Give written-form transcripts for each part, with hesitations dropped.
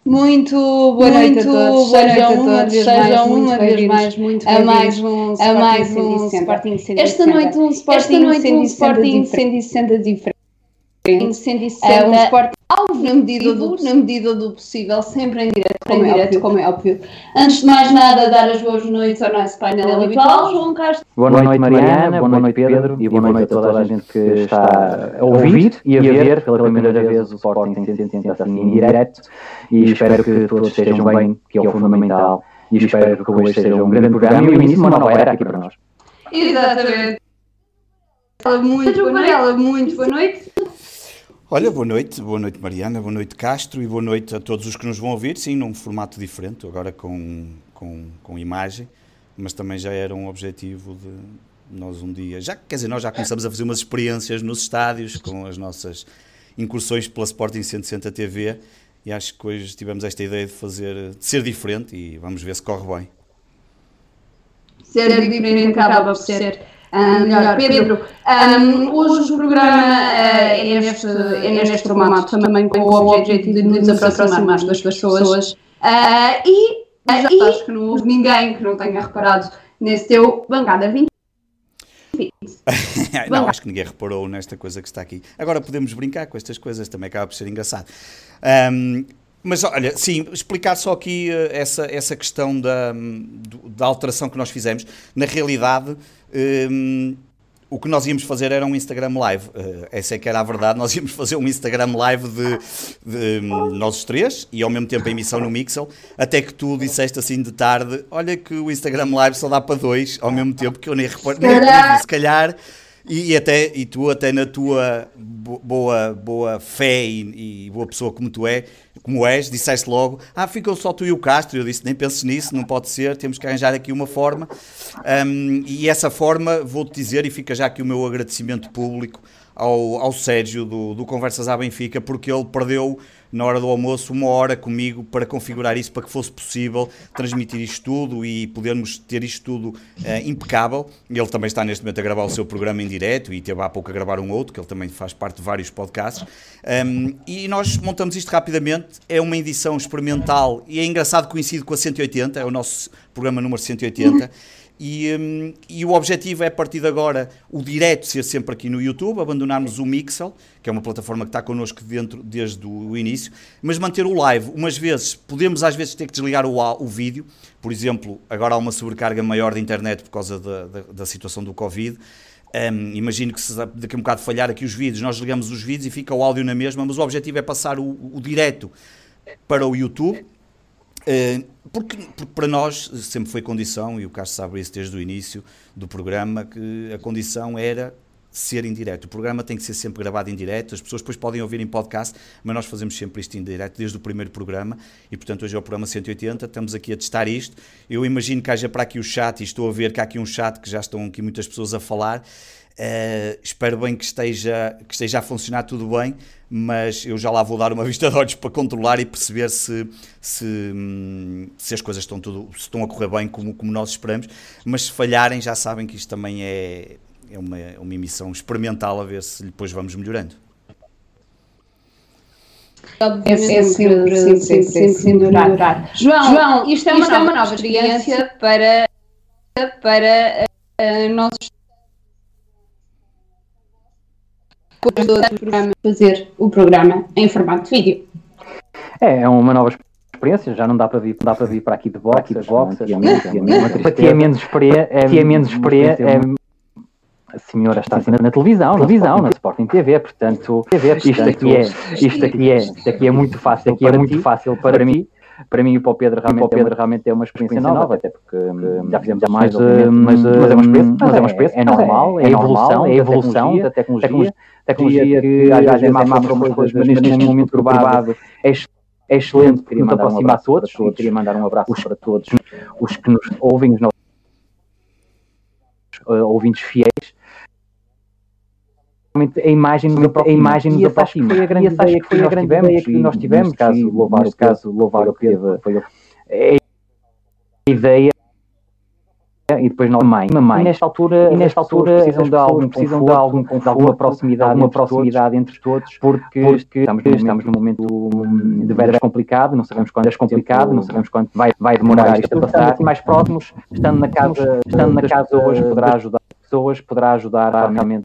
Muito boa noite a todos. Sejam uma vez mais muito bem-vindos a mais um Sporting 160. Esta noite um Sporting 160 diferente. Um Sporting na medida do possível, sempre em direto, como é óbvio. Antes de mais nada, dar as boas noites ao nosso painel habitual, João Castro. Boa noite, Mariana, boa noite, Pedro, e boa noite a toda a gente que está a ouvir e a ver pela primeira vez o Sporting 160 assim em direto, e espero que todos estejam bem, que é o fundamental, e espero que hoje seja um grande programa e o início de uma nova era aqui para nós. Exatamente. Muito boa noite. Olha, boa noite Mariana, boa noite Castro e boa noite a todos os que nos vão ouvir, sim, num formato diferente, agora com imagem, mas também já era um objetivo de nós um dia, nós já começamos a fazer umas experiências nos estádios com as nossas incursões pela Sporting 160 TV e acho que hoje tivemos esta ideia de ser diferente e vamos ver se corre bem. Ser diferente acaba por ser melhor. Pedro, hoje o programa é neste formato também com o objetivo de nos aproximarmos das pessoas e acho que não houve ninguém que não tenha reparado nesse teu bancada 20. Não, acho que ninguém reparou nesta coisa que está aqui. Agora podemos brincar com estas coisas, também acaba por ser engraçado. Mas olha, sim, explicar só aqui essa questão da alteração que nós fizemos. Na realidade, o que nós íamos fazer era um Instagram Live. Essa é que era a verdade. Nós íamos fazer um Instagram Live de nós os três e ao mesmo tempo a emissão no Mixel, até que tu disseste assim de tarde, olha que o Instagram Live só dá para 2 ao mesmo tempo, que eu nem reparei, se calhar... E tu até na tua boa fé e boa pessoa como és, disseste logo, ficou só tu e o Castro. Eu disse, nem penses nisso, não pode ser, temos que arranjar aqui uma forma. E essa forma, vou-te dizer, e fica já aqui o meu agradecimento público ao Sérgio do Conversas à Benfica, porque ele perdeu na hora do almoço 1 hora comigo para configurar isso, para que fosse possível transmitir isto tudo e podermos ter isto tudo impecável. Ele também está neste momento a gravar o seu programa em direto e teve há pouco a gravar um outro, que ele também faz parte de vários podcasts. E nós montamos isto rapidamente, é uma edição experimental e é engraçado que coincide com a 180, é o nosso programa número 180. E o objetivo é, a partir de agora, o direto ser sempre aqui no YouTube, abandonarmos o Mixel, que é uma plataforma que está connosco dentro desde o início, mas manter o live. Podemos às vezes ter que desligar o vídeo, por exemplo, agora há uma sobrecarga maior de internet por causa da situação do Covid. Imagino que se daqui a um bocado falhar aqui os vídeos, nós ligamos os vídeos e fica o áudio na mesma, mas o objetivo é passar o direto para o YouTube. Porque para nós sempre foi condição, e o Carlos sabe isso desde o início do programa, que a condição era ser em direto. O programa tem que ser sempre gravado em direto, as pessoas depois podem ouvir em podcast, mas nós fazemos sempre isto em direto desde o primeiro programa e portanto hoje é o programa 180, estamos aqui a testar isto. Eu imagino que haja para aqui o chat, e estou a ver que há aqui um chat que já estão aqui muitas pessoas a falar. Espero bem que esteja a funcionar tudo bem, mas eu já lá vou dar uma vista de olhos para controlar e perceber se as coisas estão a correr bem como nós esperamos, mas se falharem já sabem que isto também é uma emissão experimental, a ver se depois vamos melhorando. É sempre melhorar. João, isto é uma nova experiência para nós fazer o programa em formato de vídeo. É uma nova experiência, já não dá para vir para aqui de boxers, para ti é menos experiência, a senhora está assim na televisão, na Sporting TV, portanto, isto aqui é muito fácil para mim. Para mim e para o Pedro realmente é uma experiência nova, até porque já fizemos mais, mas é uma experiência, é normal, é a evolução da tecnologia que às vezes é má para umas coisas, mas neste momento provado é excelente, que nos aproxima a todos, e queria mandar um abraço para todos os que nos ouvem, os nossos ouvintes fiéis. A imagem nos aproxima. Foi a grande ideia que nós tivemos, caso louvar o Pedro, foi a ideia e depois não mãe. E nesta altura precisam de alguma proximidade entre todos, porque estamos num momento de veras complicado, não sabemos quando vai demorar isto a passar, e mais próximos, estando na casa pessoas, poderá ajudar realmente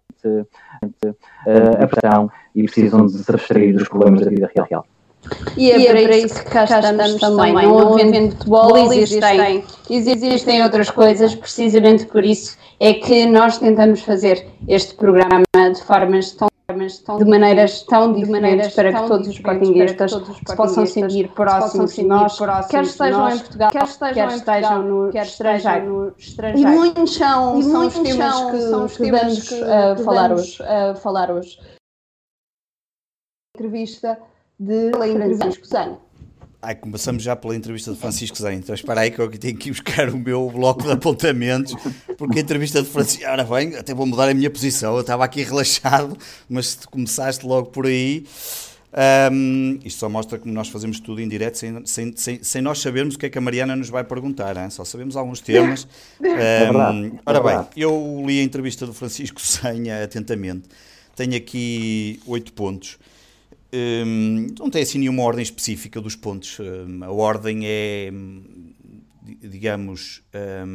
a pressão, e precisam de se abstrair dos problemas da vida real. E é para isso que cá estamos também. Não havendo futebol, existem outras coisas. Precisamente por isso é que nós tentamos fazer este programa de maneiras tão diferentes para que todos os sportinguistas se possam sentir próximos de nós, quer estejam em Portugal, quer estejam no estrangeiro. E muitos são os temas que vamos falar hoje. Entrevista de Francisco Zenha. Começamos já pela entrevista de Francisco Zenha. Então espera aí que eu tenho que ir buscar o meu bloco de apontamentos, porque a entrevista de Francisco... Ora bem, até vou mudar a minha posição. Eu estava aqui relaxado, mas se tu começaste logo por aí... isto só mostra como nós fazemos tudo em direto sem nós sabermos o que é que a Mariana nos vai perguntar, hein? Só sabemos alguns temas. Ora bem, eu li a entrevista do Francisco Zenha atentamente. Tenho aqui 8 pontos. Não tem assim nenhuma ordem específica dos pontos. A ordem é, digamos,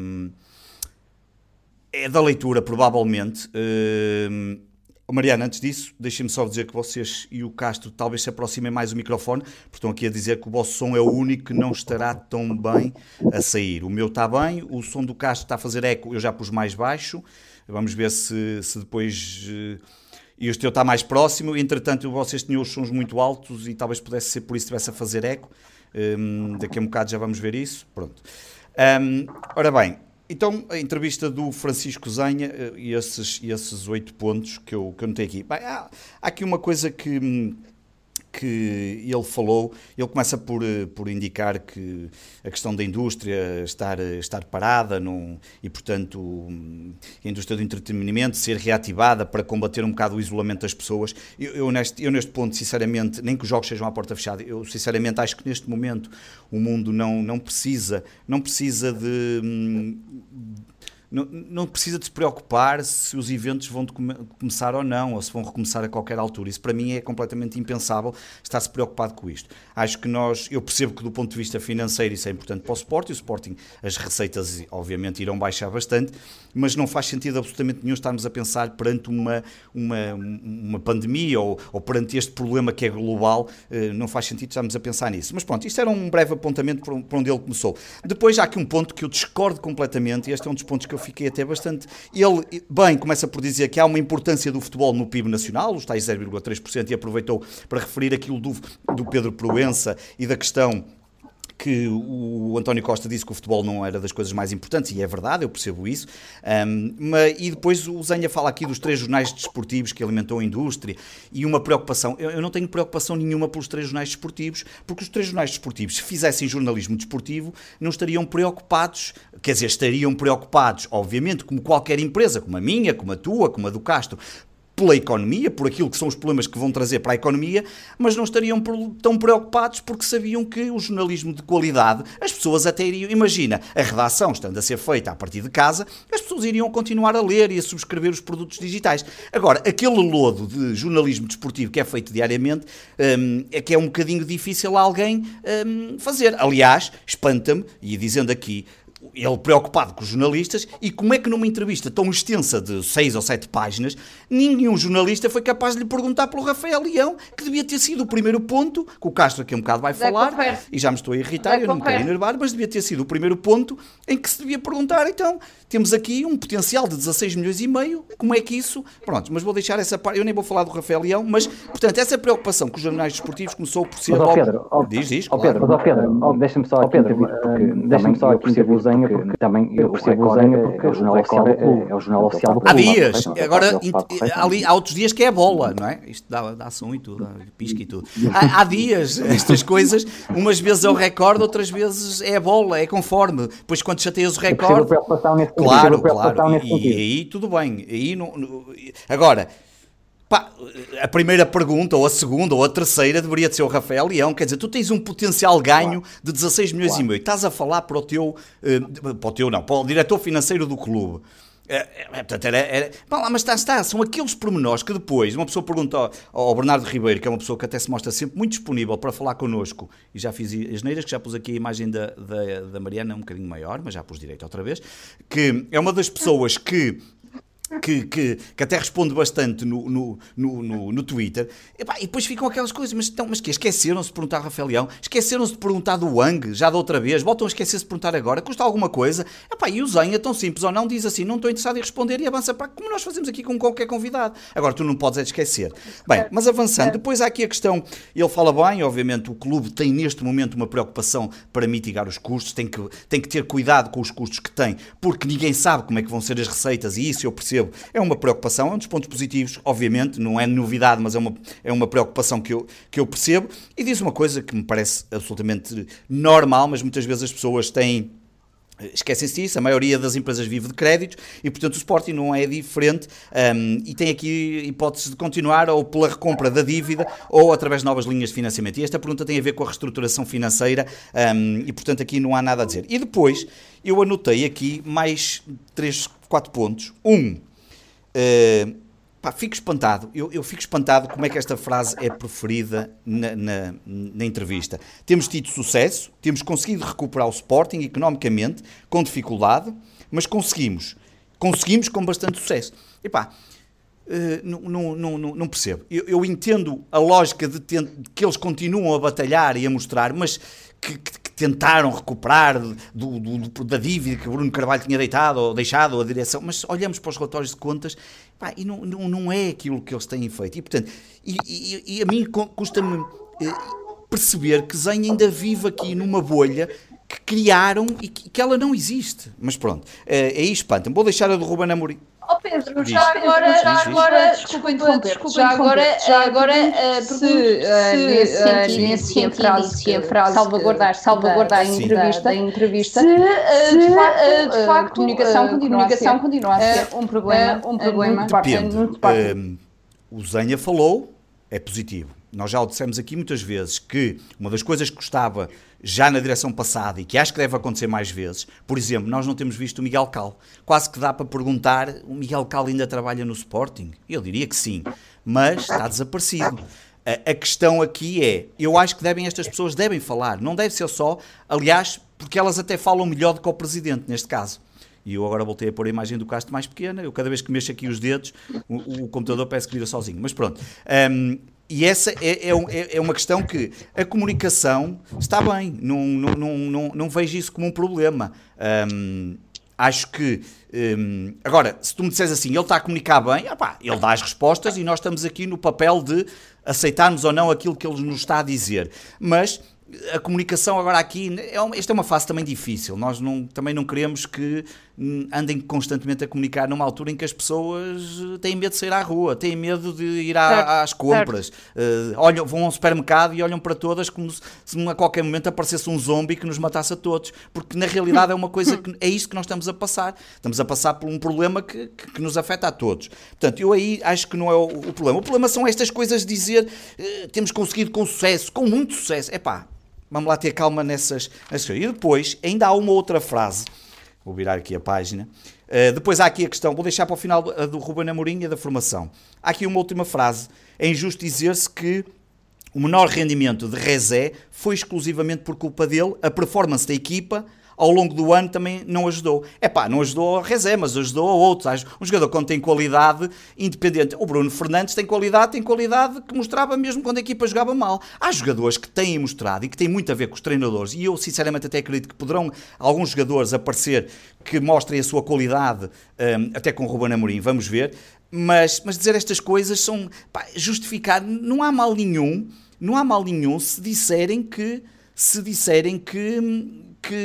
é da leitura, provavelmente. Mariana, antes disso, deixem-me só dizer que vocês e o Castro talvez se aproximem mais do microfone, porque estão aqui a dizer que o vosso som é o único que não estará tão bem a sair. O meu está bem, o som do Castro está a fazer eco, eu já pus mais baixo. Vamos ver se depois... E o teu está mais próximo, entretanto vocês tinham os sons muito altos e talvez pudesse ser por isso que estivesse a fazer eco. Daqui a um bocado já vamos ver isso. Pronto. Ora bem, então a entrevista do Francisco Zenha e esses 8 pontos que eu notei aqui. Bem, há aqui uma coisa que ele falou. Ele começa por indicar que a questão da indústria estar parada e, portanto, a indústria do entretenimento ser reativada para combater um bocado o isolamento das pessoas. Eu neste ponto, sinceramente, nem que os jogos sejam à porta fechada, eu sinceramente acho que neste momento o mundo não precisa de se preocupar se os eventos vão começar ou não, ou se vão recomeçar a qualquer altura. Isso para mim é completamente impensável, estar-se preocupado com isto. Acho que eu percebo que do ponto de vista financeiro isso é importante para o Sporting. O Sporting, as receitas obviamente irão baixar bastante, mas não faz sentido absolutamente nenhum estarmos a pensar perante uma pandemia ou perante este problema que é global. Não faz sentido estarmos a pensar nisso. Mas pronto, isto era um breve apontamento para onde ele começou. Depois há aqui um ponto que eu discordo completamente, e este é um dos pontos que eu fiquei até bastante... Ele, começa por dizer que há uma importância do futebol no PIB nacional, os tais 0,3%, e aproveitou para referir aquilo do Pedro Proença e da questão que o António Costa disse que o futebol não era das coisas mais importantes, e é verdade, eu percebo isso. E depois o Zenha fala aqui dos 3 jornais desportivos que alimentou a indústria, e uma preocupação. Eu não tenho preocupação nenhuma pelos 3 jornais desportivos, porque os 3 jornais desportivos, se fizessem jornalismo desportivo, não estariam preocupados, quer dizer, estariam preocupados, obviamente, como qualquer empresa, como a minha, como a tua, como a do Castro, pela economia, por aquilo que são os problemas que vão trazer para a economia, mas não estariam tão preocupados porque sabiam que o jornalismo de qualidade, as pessoas até iriam, imagina, a redação estando a ser feita a partir de casa, as pessoas iriam continuar a ler e a subscrever os produtos digitais. Agora, aquele lodo de jornalismo desportivo que é feito diariamente, é que é um bocadinho difícil a alguém fazer. Aliás, espanta-me, e dizendo aqui, ele preocupado com os jornalistas, e como é que numa entrevista tão extensa de 6 ou 7 páginas, nenhum jornalista foi capaz de lhe perguntar pelo Rafael Leão, que devia ter sido o primeiro ponto, que o Castro aqui um bocado vai falar, e já me estou a irritar, eu não me quero enervar, mas devia ter sido o primeiro ponto em que se devia perguntar. Então, temos aqui um potencial de 16 milhões e meio, como é que isso... Pronto, mas vou deixar essa parte, eu nem vou falar do Rafael Leão, mas, portanto, essa preocupação com os jornais desportivos começou por ser... Diz, Pedro, deixa-me só aqui perceber o Zenha, porque também eu percebo o Zenha, porque é o jornal oficial do clube. É o jornal oficial do clube. Há dias, agora há outros dias que é a bola, não é? Isto dá som e tudo, pisca e tudo. Há dias, estas coisas, umas vezes é o recorde, outras vezes é a bola, é conforme. Depois quando chateias o recorde... Claro, e aí tudo bem. Agora... Pá, a primeira pergunta, ou a segunda, ou a terceira, deveria de ser o Rafael Leão. Quer dizer, tu tens um potencial ganho de 16 milhões e meio. Estás a falar para o diretor financeiro do clube. Portanto, mas está, são aqueles pormenores que depois uma pessoa pergunta ao Bernardo Ribeiro, que é uma pessoa que até se mostra sempre muito disponível para falar connosco, e já fiz as neiras, que já pus aqui a imagem da Mariana um bocadinho maior, mas já pus direito outra vez, que é uma das pessoas que até responde bastante no Twitter, e depois ficam aquelas coisas, mas que esqueceram-se de perguntar ao Rafael Leão, esqueceram-se de perguntar do Wang, já da outra vez, voltam a esquecer-se de perguntar agora, custa alguma coisa, e o Zenha, tão simples ou não, diz assim, não estou interessado em responder, e avança para como nós fazemos aqui com qualquer convidado. Agora, tu não podes esquecer. Bem, mas avançando, depois há aqui a questão, ele fala bem, obviamente o clube tem neste momento uma preocupação para mitigar os custos, tem que ter cuidado com os custos que tem, porque ninguém sabe como é que vão ser as receitas, e isso eu percebo. É uma preocupação, é um dos pontos positivos, obviamente, não é novidade, mas é uma preocupação que eu percebo, e diz uma coisa que me parece absolutamente normal, mas muitas vezes as pessoas esquecem-se disso, a maioria das empresas vive de créditos e, portanto, o Sporting não é diferente e tem aqui hipótese de continuar ou pela recompra da dívida ou através de novas linhas de financiamento. E esta pergunta tem a ver com a reestruturação financeira e, portanto, aqui não há nada a dizer. E depois, eu anotei aqui mais 3, 4 pontos. Fico espantado, eu fico espantado como é que esta frase é preferida na entrevista. Temos tido sucesso, temos conseguido recuperar o Sporting economicamente, com dificuldade, mas conseguimos com bastante sucesso. Não percebo. Eu entendo a lógica de que eles continuam a batalhar e a mostrar, mas que tentaram recuperar da dívida que o Bruno Carvalho tinha deixado a direção, mas olhamos para os relatórios de contas e não é aquilo que eles têm feito. E, portanto, a mim custa-me perceber que Zenha ainda vive aqui numa bolha que criaram e que ela não existe. Mas pronto, aí espanta-me. Vou deixar a do Ruben Amorim. Pedro, já agora, desculpa interromper, já agora nesse sentido, salvaguardar a entrevista, se de facto a comunicação continua a ser um problema. Depende. O Zenha falou, é positivo. Nós já o dissemos aqui muitas vezes que uma das coisas que gostava já na direção passada e que acho que deve acontecer mais vezes, por exemplo, nós não temos visto o Miguel Cal. Quase que dá para perguntar, o Miguel Cal ainda trabalha no Sporting? Eu diria que sim, mas está desaparecido. A questão aqui é, eu acho que estas pessoas devem falar, não deve ser só, aliás, porque elas até falam melhor do que o Presidente, neste caso. E eu agora voltei a pôr a imagem do Castro mais pequena, eu cada vez que mexo aqui os dedos, o computador parece que vira sozinho, mas pronto. E essa é uma questão que a comunicação está bem, não vejo isso como um problema. Acho que, agora, se tu me disseres assim, ele está a comunicar bem, ele dá as respostas e nós estamos aqui no papel de aceitarmos ou não aquilo que ele nos está a dizer. Mas a comunicação agora aqui, esta é uma fase também difícil, nós também não queremos que andem constantemente a comunicar numa altura em que as pessoas têm medo de sair à rua, têm medo de ir às compras, vão ao supermercado e olham para todas como se a qualquer momento aparecesse um zombie que nos matasse a todos, porque na realidade é uma coisa que é isto que nós estamos a passar por um problema que nos afeta a todos. Portanto, eu aí acho que não é o problema. O problema são estas coisas de dizer temos conseguido com sucesso, com muito sucesso. Vamos lá ter calma nessas coisas. E depois, ainda há uma outra frase. Vou virar aqui a página. Depois há aqui a questão, vou deixar para o final a do Ruben Amorim e a da formação. Há aqui uma última frase. É injusto dizer-se que o menor rendimento de Rezé foi exclusivamente por culpa dele. A performance da equipa ao longo do ano também não ajudou. Não ajudou a Rezé, mas ajudou a outros. Um jogador quando tem qualidade independente. O Bruno Fernandes tem qualidade que mostrava mesmo quando a equipa jogava mal. Há jogadores que têm mostrado e que têm muito a ver com os treinadores, e eu sinceramente até acredito que poderão alguns jogadores aparecer que mostrem a sua qualidade, até com o Ruben Amorim, vamos ver, mas dizer estas coisas são justificar, não há mal nenhum se disserem que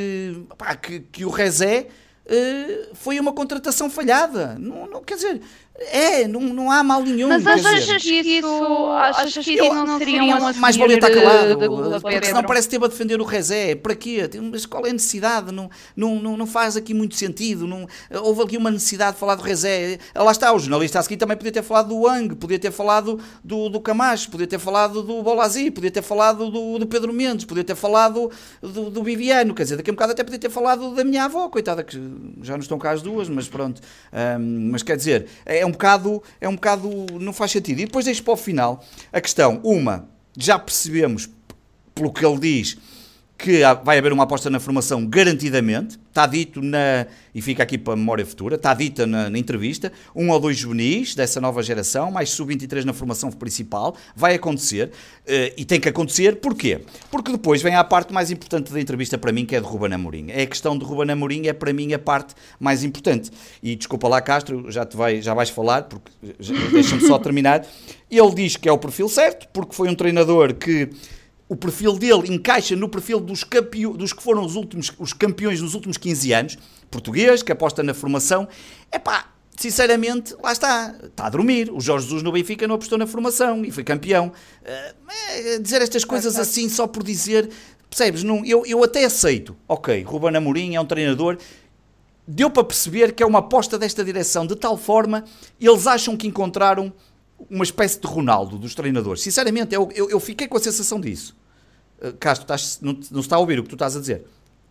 o Rezé foi uma contratação falhada. Não, quer dizer, Não há mal nenhum. Mas achas que isso não seria mais valia estar calado, porque senão parece que teve a defender o Rezé. Para quê? Mas qual é a necessidade? Não faz aqui muito sentido. Houve aqui uma necessidade de falar do Rezé. Lá está, o jornalista a seguir também podia ter falado do Wang, podia ter falado do Camacho, podia ter falado do Bolazi, podia ter falado do Pedro Mendes, podia ter falado do Viviano. Quer dizer, daqui a um bocado até podia ter falado da minha avó, coitada, que já não estão cá as duas, mas pronto. Mas quer dizer, é um bocado, não faz sentido. E depois deixo para o final a questão, já percebemos, pelo que ele diz, que vai haver uma aposta na formação garantidamente, está dito e fica aqui para a memória futura, está dita na entrevista, 1 ou 2 juvenis dessa nova geração, mais sub-23 na formação principal, vai acontecer, e tem que acontecer, porquê? Porque depois vem a parte mais importante da entrevista para mim, que é de Ruben Amorim. A questão de Ruben Amorim é para mim a parte mais importante. E desculpa lá, Castro, já vais falar, porque deixa-me só terminar. Ele diz que é o perfil certo, porque foi um treinador que o perfil dele encaixa no perfil dos que foram os campeões nos últimos 15 anos, português, que aposta na formação. Sinceramente, lá está a dormir. O Jorge Jesus no Benfica não apostou na formação e foi campeão. Dizer estas coisas assim só por dizer, percebes? Eu até aceito. Ok, Ruben Amorim é um treinador, deu para perceber que é uma aposta desta direção, de tal forma, eles acham que encontraram uma espécie de Ronaldo dos treinadores. Sinceramente, eu fiquei com a sensação disso. Castro, não se está a ouvir o que tu estás a dizer?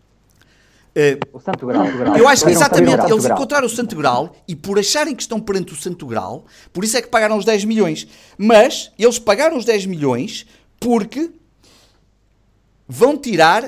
O Santo Grau. Eu acho que exatamente, eles encontraram o Santo Grau e por acharem que estão perante o Santo Grau, por isso é que pagaram os 10 milhões. Mas eles pagaram os 10 milhões porque vão tirar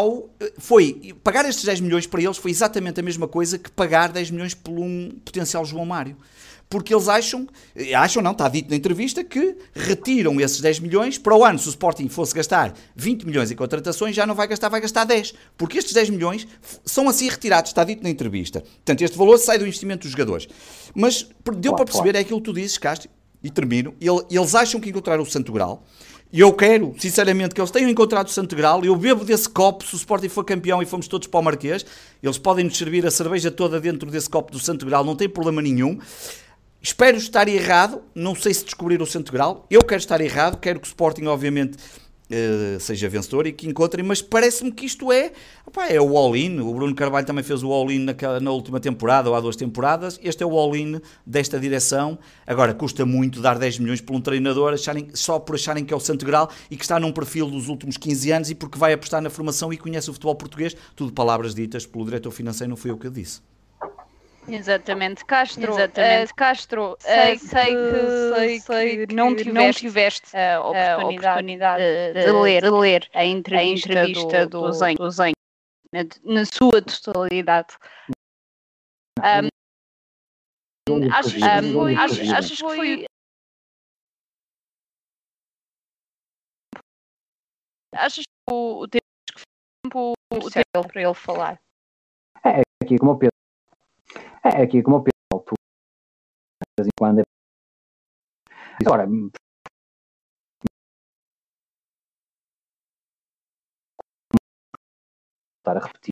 pagar estes 10 milhões para eles foi exatamente a mesma coisa que pagar 10 milhões por um potencial João Mário. Porque eles está dito na entrevista, que retiram esses 10 milhões, para o ano, se o Sporting fosse gastar 20 milhões em contratações, já não vai gastar 10. Porque estes 10 milhões são assim retirados, está dito na entrevista. Portanto, este valor sai do investimento dos jogadores. Mas deu para perceber, é aquilo que tu dizes, Castro, e termino, eles acham que encontraram o Santo Grau, e eu quero, sinceramente, que eles tenham encontrado o Santo Grau. Eu bebo desse copo, se o Sporting for campeão e fomos todos para o Marquês, eles podem nos servir a cerveja toda dentro desse copo do Santo Grau, não tem problema nenhum. Espero estar errado, não sei se descobrir o Santo Grau, eu quero estar errado, quero que o Sporting, obviamente, seja vencedor e que encontrem, mas parece-me que isto é o all-in. O Bruno Carvalho também fez o all-in na última temporada, ou há 2 temporadas, este é o all-in desta direção. Agora, custa muito dar 10 milhões por um treinador, só por acharem que é o Santo Grau e que está num perfil dos últimos 15 anos e porque vai apostar na formação e conhece o futebol português, tudo palavras ditas pelo diretor financeiro, não fui eu que eu disse. Exatamente, Castro, sei que não tiveste a oportunidade de ler a entrevista do Zen na sua totalidade. Achas que foi... Achas que o tempo para ele falar? É aqui como o Pedro. Tu, de vez em quando, agora, estar a repetir.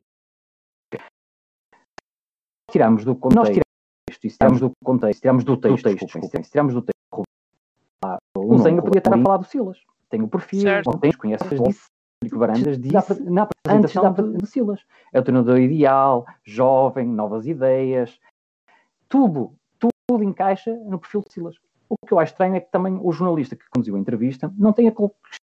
Tiramos do contexto, tiramos do texto. O Zenga podia estar a falar do Silas. Tem o perfil, conhece as disse. Frederico Varandas disse na apresentação de Silas. É o treinador ideal, jovem, novas ideias. Tudo encaixa no perfil de Silas. O que eu acho estranho é que também o jornalista que conduziu a entrevista não tem aquele...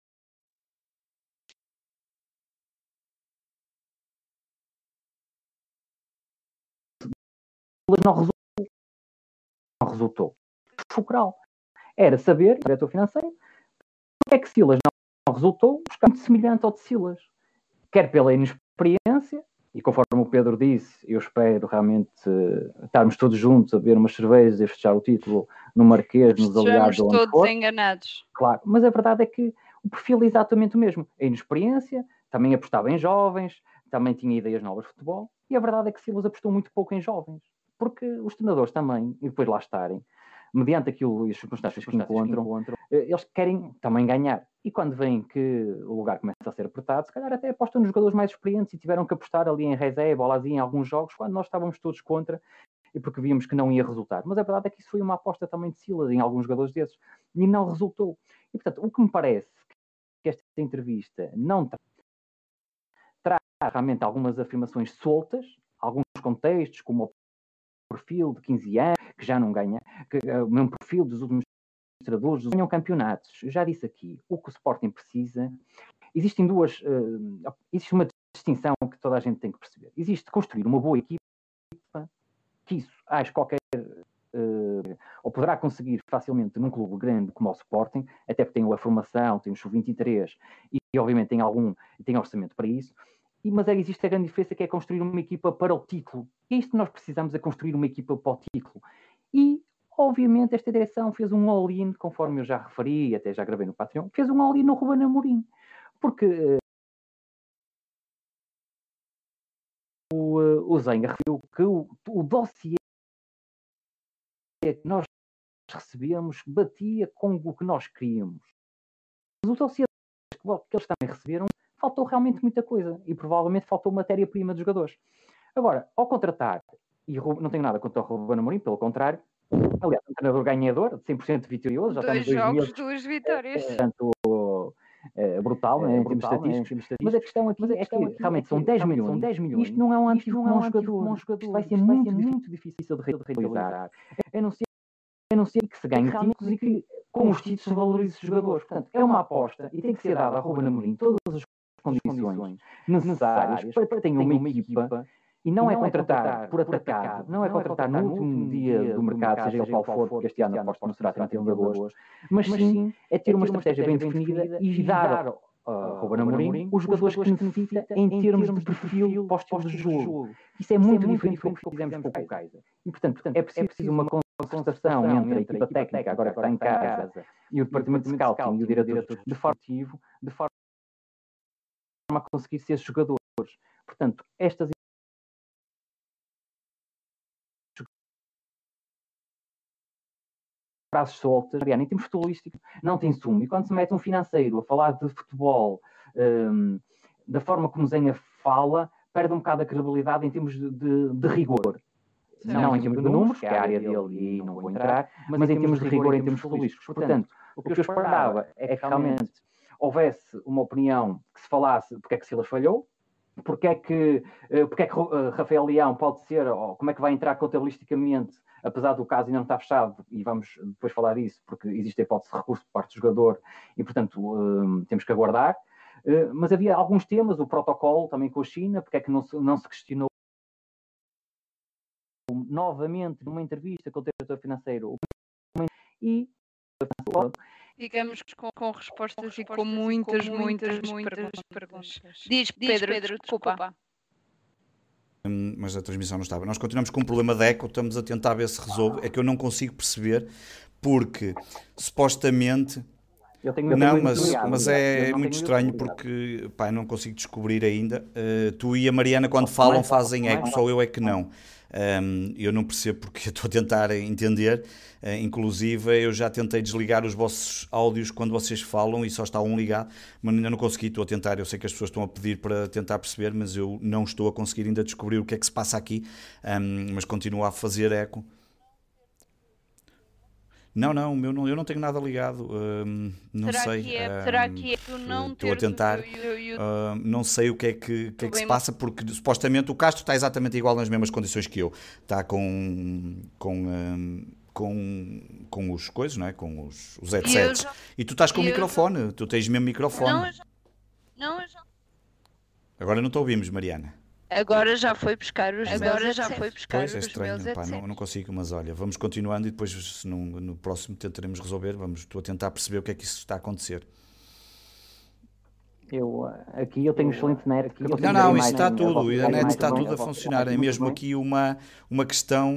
Silas não resultou. Fulcral. Era saber, o diretor financeiro, porque é que Silas não resultou, buscar muito semelhante ao de Silas. Quer pela inexperiência, e conforme o Pedro disse, eu espero realmente estarmos todos juntos a beber umas cervejas e fechar o título no Marquês, nos aliados onde for. Todos enganados. Claro, mas a verdade é que o perfil é exatamente o mesmo. A inexperiência, também apostava em jovens, também tinha ideias novas de futebol, e a verdade é que Silas apostou muito pouco em jovens, porque os treinadores também, e depois lá estarem, mediante aquilo e as circunstâncias que encontram, eles querem também ganhar. E quando veem que o lugar começa a ser apertado, se calhar até apostam nos jogadores mais experientes e tiveram que apostar ali em Rezé, Bolazi, em alguns jogos, quando nós estávamos todos contra. e porque víamos que não ia resultar. Mas a verdade é que isso foi uma aposta também de Silas em alguns jogadores desses, e não resultou. E, portanto, o que me parece que esta entrevista não traz realmente algumas afirmações soltas, alguns contextos, como o perfil de 15 anos, que já não ganha, o mesmo perfil dos últimos treinadores, ganham campeonatos. Eu já disse aqui, o que o Sporting precisa, existe uma distinção que toda a gente tem que perceber. Existe construir uma boa equipa, que isso acho qualquer ou poderá conseguir facilmente num clube grande como o Sporting, até porque tem a formação, tem o Sub-23 e obviamente tem orçamento para isso. Mas existe a grande diferença, que é construir uma equipa para o título. E é isto que nós precisamos, é construir uma equipa para o título. E, obviamente, esta direção fez um all-in, conforme eu já referi, até já gravei no Patreon, fez um all-in no Ruben Amorim. Porque o Zenga referiu que o dossiê que nós recebemos batia com o que nós queríamos. Mas o dossiê que eles também receberam, faltou realmente muita coisa. E provavelmente faltou matéria-prima dos jogadores. Agora, ao contratar, e não tenho nada contra o Ruben Amorim, pelo contrário, aliás, um treinador ganhador, de 100% vitorioso, já estamos 2 jogos, 2 vitórias. Portanto, brutal, né, em termos estatísticos. Mas a questão aqui é que realmente são 10 milhões. Isto não é um ativo para um jogador. Isto vai ser muito difícil de realizar. A não ser que se ganhe títulos e que com os títulos se valorize os jogadores. Portanto, é uma aposta e tem que ser dada a Ruben Amorim todas as condições necessárias para que tenha uma equipa. E não é contratar por atacado, não é contratar no último dia do mercado, seja ele qual for, porque este ano aposto que não será 31 de agosto, mas sim é ter uma estratégia bem definida e dar ao Ruben Amorim os jogadores que necessita em termos de perfil para o estilo de jogo. Isso é muito diferente do que fizemos com o Kaiser. E, portanto, é preciso uma concertação entre a equipa técnica, agora que está em casa, e o departamento de scouting e o diretor de forma a conseguir ser esses jogadores. Portanto, estas frases soltas, em termos futebolísticos, não tem sumo. E quando se mete um financeiro a falar de futebol da forma como Zenha fala, perde um bocado a credibilidade em termos de rigor. Sim. Não em termos de números, que é a área dele e não vou entrar, mas em termos de rigor, em termos futebolísticos. Portanto, o que eu esperava é que realmente houvesse uma opinião que se falasse porque é que Silas falhou, porque é que Rafael Leão pode ser, ou como é que vai entrar contabilisticamente, apesar do caso ainda não estar fechado, e vamos depois falar disso, porque existe a hipótese de recurso por parte do jogador, e portanto temos que aguardar. Mas havia alguns temas, o protocolo também com a China, porque é que não se questionou novamente numa entrevista com o diretor financeiro e ficamos com respostas e com muitas perguntas. Diz Pedro, desculpa. Mas a transmissão não estava. Nós continuamos com um problema de eco, estamos a tentar ver se resolve. É que eu não consigo perceber, porque supostamente... Mas é muito estranho porque eu não consigo descobrir ainda. Tu e a Mariana, quando falam, fazem eco, só eu é que não. Eu não percebo porque estou a tentar entender. Inclusive, eu já tentei desligar os vossos áudios quando vocês falam e só está um ligado, mas ainda não consegui. Estou a tentar. Eu sei que as pessoas estão a pedir para tentar perceber, mas eu não estou a conseguir ainda descobrir o que é que se passa aqui. Mas continuo a fazer eco. Não, eu não tenho nada ligado, não sei. Será que é tu não estou a tentar, não sei o que é que se passa, porque supostamente o Castro está exatamente igual nas mesmas condições que eu. Está com os coisas, não é? Com os headsets. E tu estás com o microfone, tu tens mesmo microfone. Não, eu já. Agora não te ouvimos, Mariana. Agora já foi buscar os meus headsets. Pois é estranho, não consigo, mas olha, vamos continuando e depois no próximo tentaremos resolver. Estou a tentar perceber o que é que isso está a acontecer. Aqui eu tenho excelente net. Não, isso está tudo, a net está tudo a funcionar. É mesmo aqui uma questão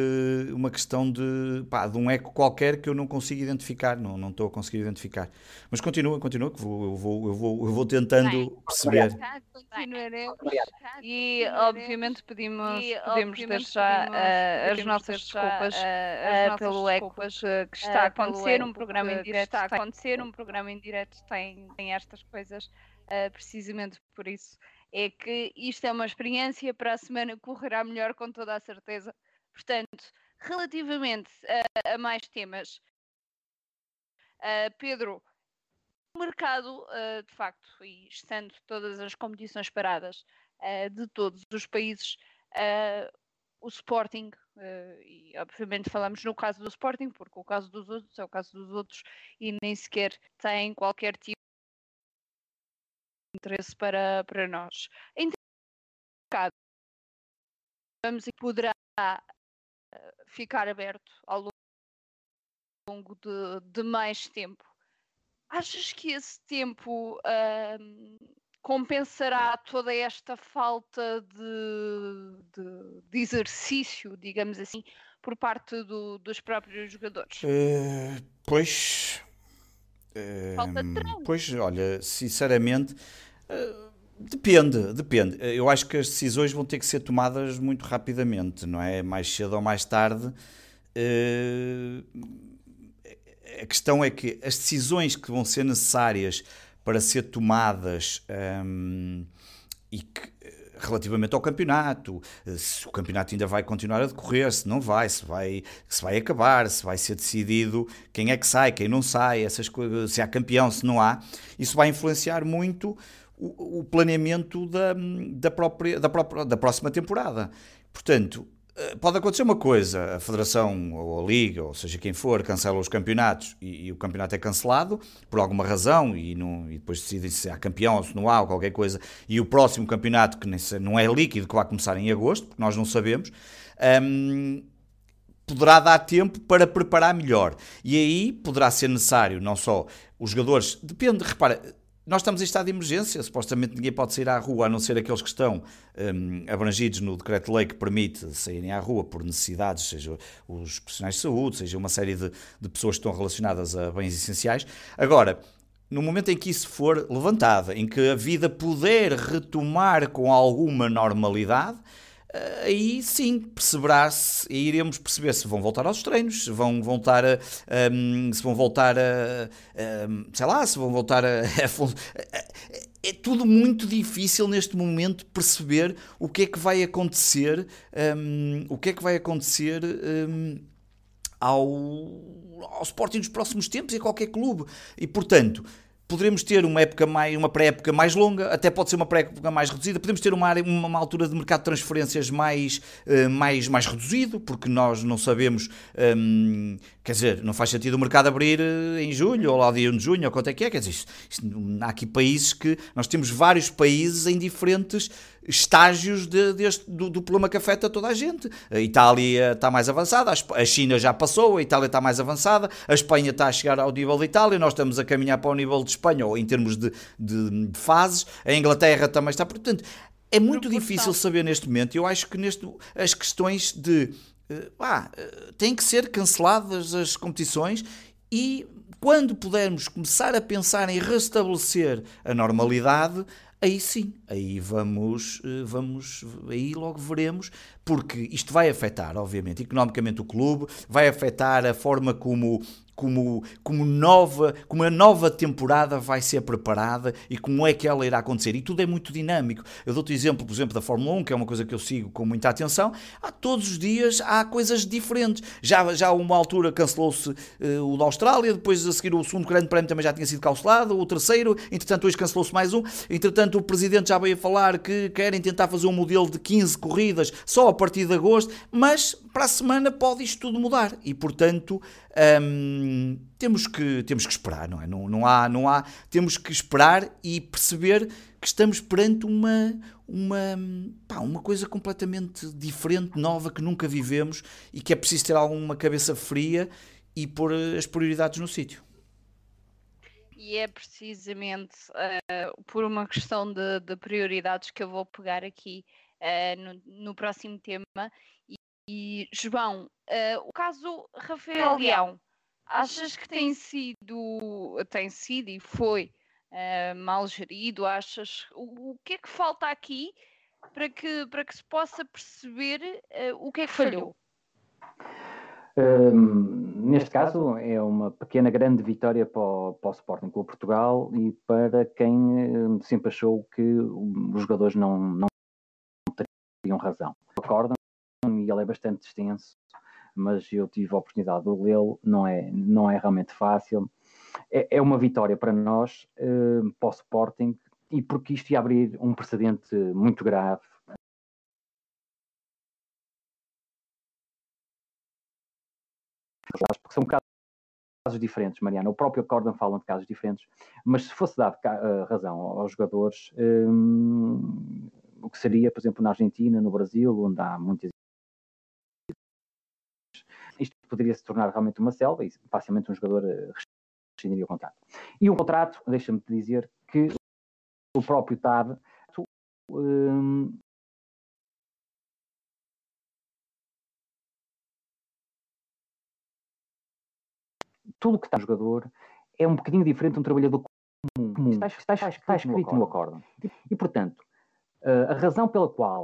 de um eco qualquer que eu não consigo identificar, não estou a conseguir identificar. Mas continua, que eu vou tentando perceber. Continuaremos e obviamente podemos deixar as nossas desculpas pelo eco que está a acontecer. Um programa em direto tem estas coisas. Precisamente por isso é que isto é uma experiência, para a semana correrá melhor com toda a certeza, Portanto, relativamente a mais temas, Pedro, o mercado, de facto, e estando todas as competições paradas de todos os países, o Sporting, e obviamente falamos no caso do Sporting, porque o caso dos outros é o caso dos outros e nem sequer tem qualquer tipo de interesse para nós. Em termos de mercado, vamos e poderá ficar aberto ao longo de mais tempo. Achas que esse tempo compensará toda esta falta de exercício, digamos assim, por parte dos próprios jogadores? Pois. Falta de treino. Pois, olha, sinceramente, depende. Eu acho que as decisões vão ter que ser tomadas muito rapidamente, não é? Mais cedo ou mais tarde. A questão é que as decisões que vão ser necessárias para ser tomadas e que, relativamente ao campeonato, se o campeonato ainda vai continuar a decorrer, se não vai, se vai acabar, se vai ser decidido quem é que sai, quem não sai, essas coisas, se há campeão, se não há, isso vai influenciar muito o planeamento da próxima temporada. Portanto, pode acontecer uma coisa, a Federação ou a Liga, ou seja quem for, cancela os campeonatos e o campeonato é cancelado por alguma razão e depois decidem se há campeão ou se não há ou qualquer coisa, e o próximo campeonato, que não é líquido, que vai começar em agosto, porque nós não sabemos, poderá dar tempo para preparar melhor. E aí poderá ser necessário, não só os jogadores, depende, repara, nós estamos em estado de emergência, supostamente ninguém pode sair à rua, a não ser aqueles que estão abrangidos no decreto-lei que permite saírem à rua por necessidades, seja os profissionais de saúde, seja uma série de pessoas que estão relacionadas a bens essenciais. Agora, no momento em que isso for levantado, em que a vida puder retomar com alguma normalidade, aí sim perceberá-se e iremos perceber se vão voltar aos treinos, se vão voltar se vão voltar sei lá, se vão voltar é tudo muito difícil neste momento perceber o que é que vai acontecer ao Sporting nos próximos tempos e a qualquer clube. E portanto, poderemos ter uma pré-época mais longa, até pode ser uma pré-época mais reduzida, podemos ter uma altura de mercado de transferências mais reduzido, porque nós não sabemos, quer dizer, não faz sentido o mercado abrir em julho, ou lá dia 1 de junho, ou quanto é que é, quer dizer, há aqui países que, nós temos vários países em diferentes estágios do problema que afeta toda a gente. A Itália está mais avançada, a China já passou, a Itália está mais avançada, a Espanha está a chegar ao nível da Itália, nós estamos a caminhar para o nível de Espanha, ou em termos de fases, a Inglaterra também está, portanto, é muito difícil saber neste momento. Eu acho que as questões têm que ser canceladas as competições e quando pudermos começar a pensar em restabelecer a normalidade, aí sim, aí aí logo veremos, porque isto vai afetar, obviamente, economicamente o clube, vai afetar a forma como a nova temporada vai ser preparada e como é que ela irá acontecer. E tudo é muito dinâmico. Eu dou-te o exemplo, por exemplo, da Fórmula 1, que é uma coisa que eu sigo com muita atenção. Todos os dias há coisas diferentes. Já a uma altura cancelou-se o da Austrália, depois a seguir o segundo grande prémio também já tinha sido cancelado, o terceiro, entretanto hoje cancelou-se mais um, entretanto o presidente já veio a falar que querem tentar fazer um modelo de 15 corridas só a partir de agosto, mas para a semana pode isto tudo mudar e, portanto, temos que esperar, não é? Não há, temos que esperar e perceber que estamos perante uma coisa completamente diferente, nova, que nunca vivemos e que é preciso ter alguma cabeça fria e pôr as prioridades no sítio. E é precisamente por uma questão de prioridades que eu vou pegar aqui no próximo tema. E João, o caso Rafael Leão, achas que tem sido e foi mal gerido? Achas o que é que falta aqui para que se possa perceber o que é que falhou? Neste caso é uma pequena grande vitória para o Sporting Clube Portugal e para quem sempre achou que os jogadores não teriam razão. Acordam ele é bastante extenso, mas eu tive a oportunidade de lê-lo, não é realmente fácil. É uma vitória para nós, para o Sporting, e porque isto ia abrir um precedente muito grave. Porque são casos diferentes, Mariana. O próprio acórdão fala de casos diferentes, mas se fosse dado razão aos jogadores, o que seria, por exemplo, na Argentina, no Brasil, onde há muitas... Isto poderia se tornar realmente uma selva e facilmente um jogador rescindiria o contrato. E o contrato, deixa-me dizer que o próprio TAD tudo o que está no jogador é um bocadinho diferente de um trabalhador comum. Está escrito no acórdão. E, portanto, a razão pela qual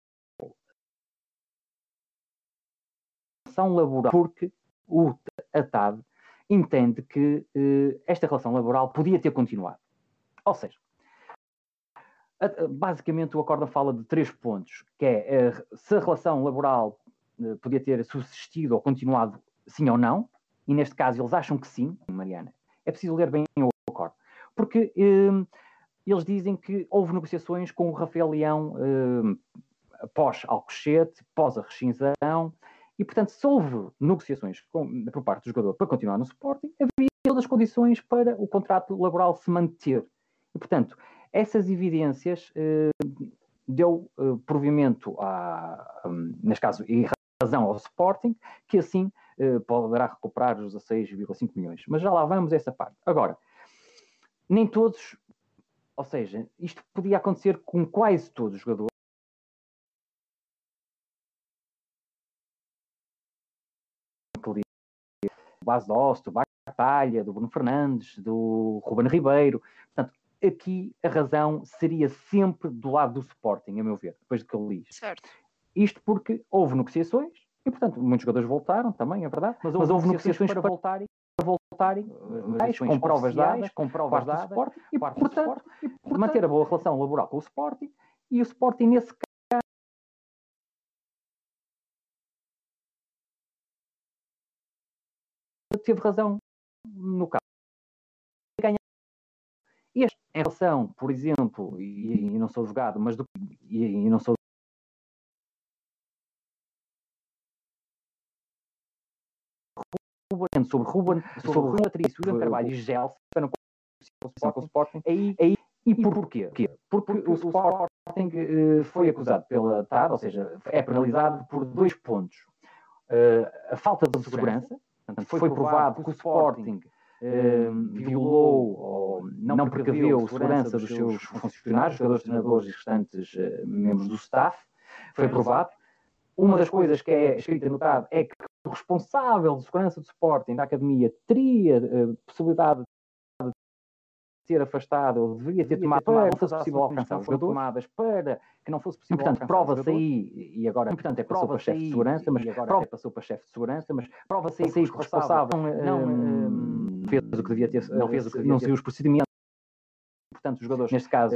a relação laboral, porque a TAD entende que esta relação laboral podia ter continuado. Ou seja, basicamente o acórdão fala de 3 pontos, que é se a relação laboral podia ter subsistido ou continuado sim ou não, e neste caso eles acham que sim, Mariana. É preciso ler bem o acórdão. Porque eles dizem que houve negociações com o Rafael Leão após Alcochete, pós a rescisão, e portanto se houve negociações por parte do jogador para continuar no Sporting, havia todas as condições para o contrato laboral se manter. E portanto, essas evidências deu provimento neste caso, e razão ao Sporting, que assim poderá recuperar os 16,5 milhões. Mas já lá vamos a essa parte. Agora, nem todos, ou seja, isto podia acontecer com quase todos os jogadores. Do Bas Dost, do Batalha, do Bruno Fernandes, do Ruben Ribeiro. Portanto, aqui a razão seria sempre do lado do Sporting, a meu ver, depois do que eu li. Certo. Isto porque houve negociações, e portanto muitos jogadores voltaram também, é verdade, mas houve negociações para voltarem com provas dadas, do Sporting, e portanto manter a boa relação laboral com o Sporting, e o Sporting nesse caso teve razão no caso. E em relação, por exemplo, e não sou advogado, mas não sou sobre Ruben Patrício, William Carvalho e Gelson para não com o Sporting, e porquê? Porque o Sporting foi acusado pela TAD, ou seja, é penalizado por 2 pontos. A falta de segurança, portanto, foi provado que o Sporting violou ou não precaveu a segurança dos seus funcionários, jogadores, treinadores e restantes membros do staff, foi provado. Uma das coisas que é escrita no TAD é que o responsável de segurança do Sporting da academia teria possibilidade de ser afastado, ou deveria ter tomado para que não fosse possível alcançar os jogadores, tomadas para que não fosse possível. E, portanto, prova-se aí, e agora portanto, passou para chefe de segurança, mas passou para chefe de segurança, mas prova-se aí que o responsável não fez o que devia ter, não seguiu os procedimentos. Portanto, os jogadores, neste caso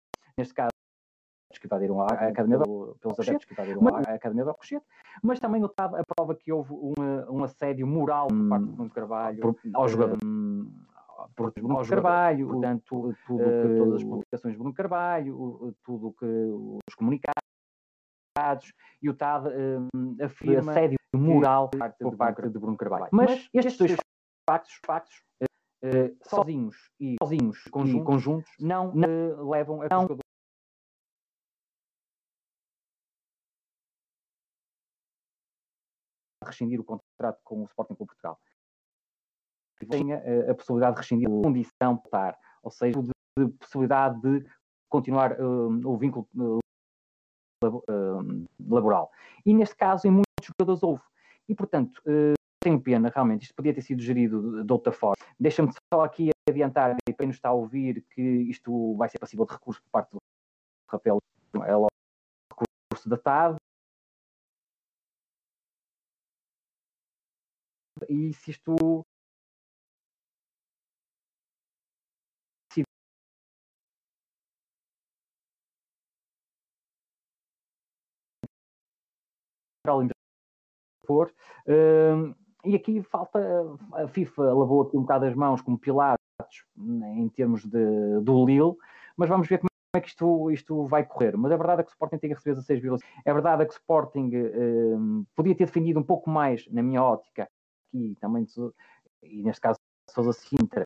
que invadiram a Academia pelos adeptos que invadiram a Academia do Alcochete, mas também notava a prova que houve um assédio moral por parte de Bruno Carvalho ao jogador. Por Bruno Carvalho, portanto, todas as publicações de Bruno Carvalho, tudo que os comunicados, e o TAD afirma assédio moral por parte de Bruno Carvalho. Mas estes 2 factos sozinhos e conjuntos não levam a que o jogador rescindir o contrato com o Sporting Clube Portugal. Tenha a possibilidade de rescindir a condição de estar, ou seja, de possibilidade de continuar o vínculo laboral. E neste caso, em muitos jogadores houve. E, portanto, tenho pena, realmente, isto podia ter sido gerido de outra forma. Deixa-me só aqui adiantar, e para quem nos está a ouvir, que isto vai ser passível de recurso por parte do Rafael, é logo recurso da TAD. E se isto for. E aqui falta, a FIFA lavou aqui um bocado as mãos como Pilatos em termos do Lille, mas vamos ver como é que isto vai correr. Mas a verdade é que o Sporting tem que receber 16,5. É verdade é que o Sporting podia ter defendido um pouco mais, na minha ótica, aqui também, e neste caso Sousa Sintra,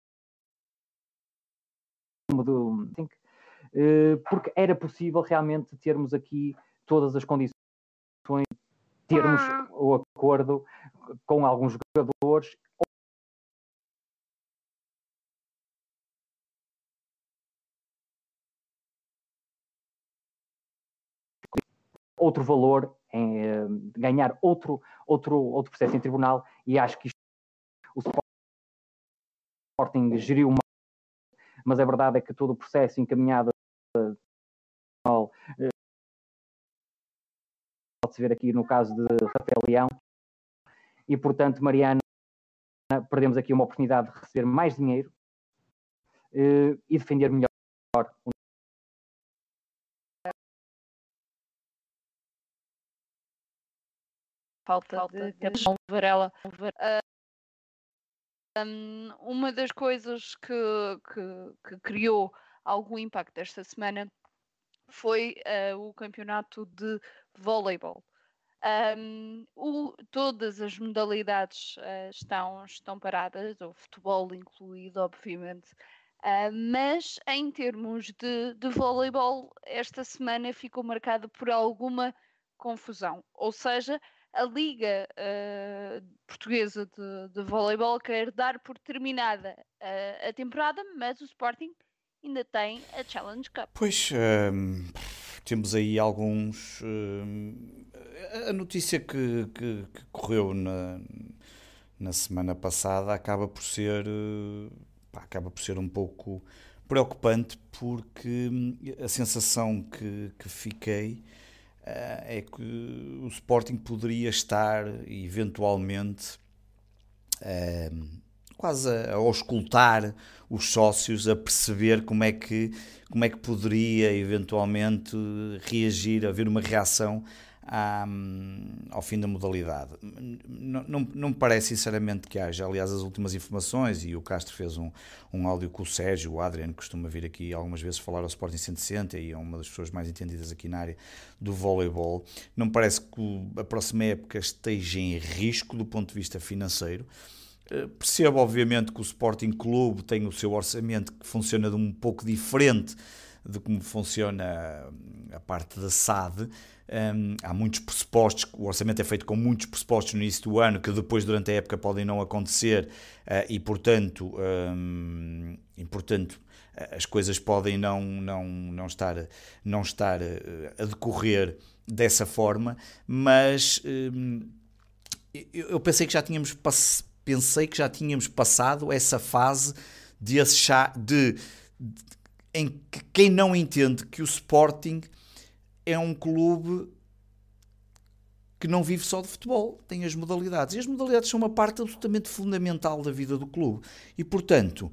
porque era possível realmente termos aqui todas as condições, termos o acordo com alguns jogadores. Outro valor, ganhar outro processo em tribunal, e acho que o Sporting geriu mal, mas a verdade é que todo o processo encaminhado pode-se ver aqui no caso de Rafael Leão, e portanto, Mariana, perdemos aqui uma oportunidade de receber mais dinheiro e defender melhor o falta de capitão Varela. Uma das coisas que criou algum impacto esta semana foi o campeonato de voleibol. Todas as modalidades estão paradas, o futebol incluído, obviamente. Mas em termos de voleibol, esta semana ficou marcada por alguma confusão. Ou seja, a Liga Portuguesa de Voleibol quer dar por terminada a temporada, mas o Sporting ainda tem a Challenge Cup. Pois, temos aí alguns... a notícia que correu na semana passada acaba por ser um pouco preocupante, porque a sensação que fiquei é que o Sporting poderia estar eventualmente quase a auscultar os sócios, a perceber como é que poderia eventualmente reagir, haver uma reação ao fim da modalidade. Não me parece sinceramente que haja. Aliás, as últimas informações, e o Castro fez um áudio com o Sérgio, o Adriano costuma vir aqui algumas vezes falar ao Sporting 160 e é uma das pessoas mais entendidas aqui na área do voleibol. Não me parece que a próxima época esteja em risco do ponto de vista financeiro. Percebo, obviamente, que o Sporting Clube tem o seu orçamento que funciona de um pouco diferente de como funciona a parte da SAD. Há muitos pressupostos, o orçamento é feito com muitos pressupostos no início do ano que depois, durante a época, podem não acontecer e, portanto, as coisas podem não estar a decorrer dessa forma, mas eu pensei que já tínhamos passado essa fase em que quem não entende que o Sporting é um clube que não vive só de futebol, tem as modalidades, e as modalidades são uma parte absolutamente fundamental da vida do clube, e portanto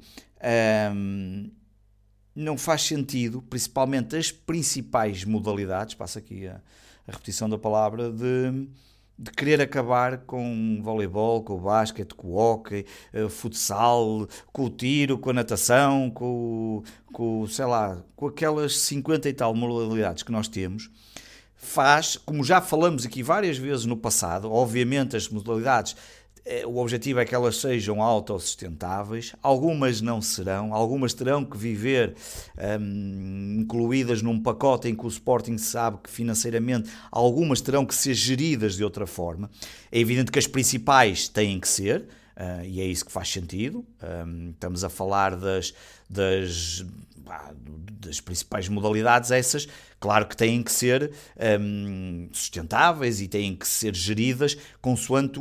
não faz sentido, principalmente as principais modalidades, passa aqui a repetição da palavra, de querer acabar com o voleibol, com o basquete, com o hóquei, futsal, com o tiro, com a natação, com aquelas 50 e tal modalidades que nós temos. Como já falamos aqui várias vezes no passado, obviamente as modalidades, o objetivo é que elas sejam autossustentáveis, algumas não serão, algumas terão que viver incluídas num pacote em que o Sporting sabe que financeiramente algumas terão que ser geridas de outra forma. É evidente que as principais têm que ser, e é isso que faz sentido. Estamos a falar das principais modalidades, essas, claro que têm que ser sustentáveis e têm que ser geridas consoante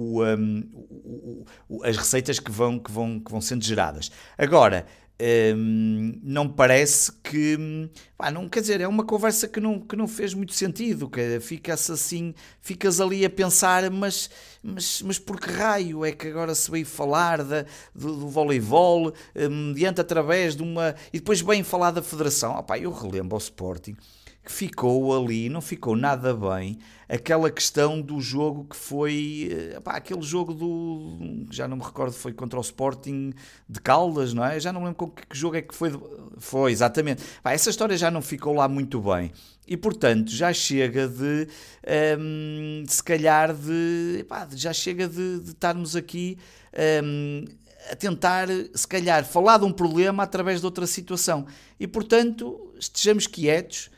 as receitas que vão sendo geradas. Agora, não parece que... não, quer dizer, é uma conversa que não fez muito sentido, que ficas ali a pensar, mas por que raio é que agora se veio falar do voleibol, através de uma... E depois bem falar da federação. Eu relembro ao Sporting que ficou ali, não ficou nada bem, aquela questão do jogo que foi, aquele jogo já não me recordo, foi contra o Sporting de Caldas, não é? Já não me lembro com que jogo é que foi. Foi, exatamente. Essa história já não ficou lá muito bem. E, portanto, já chega se calhar, já chega de estarmos aqui a tentar, se calhar, falar de um problema através de outra situação. E, portanto, estejamos quietos.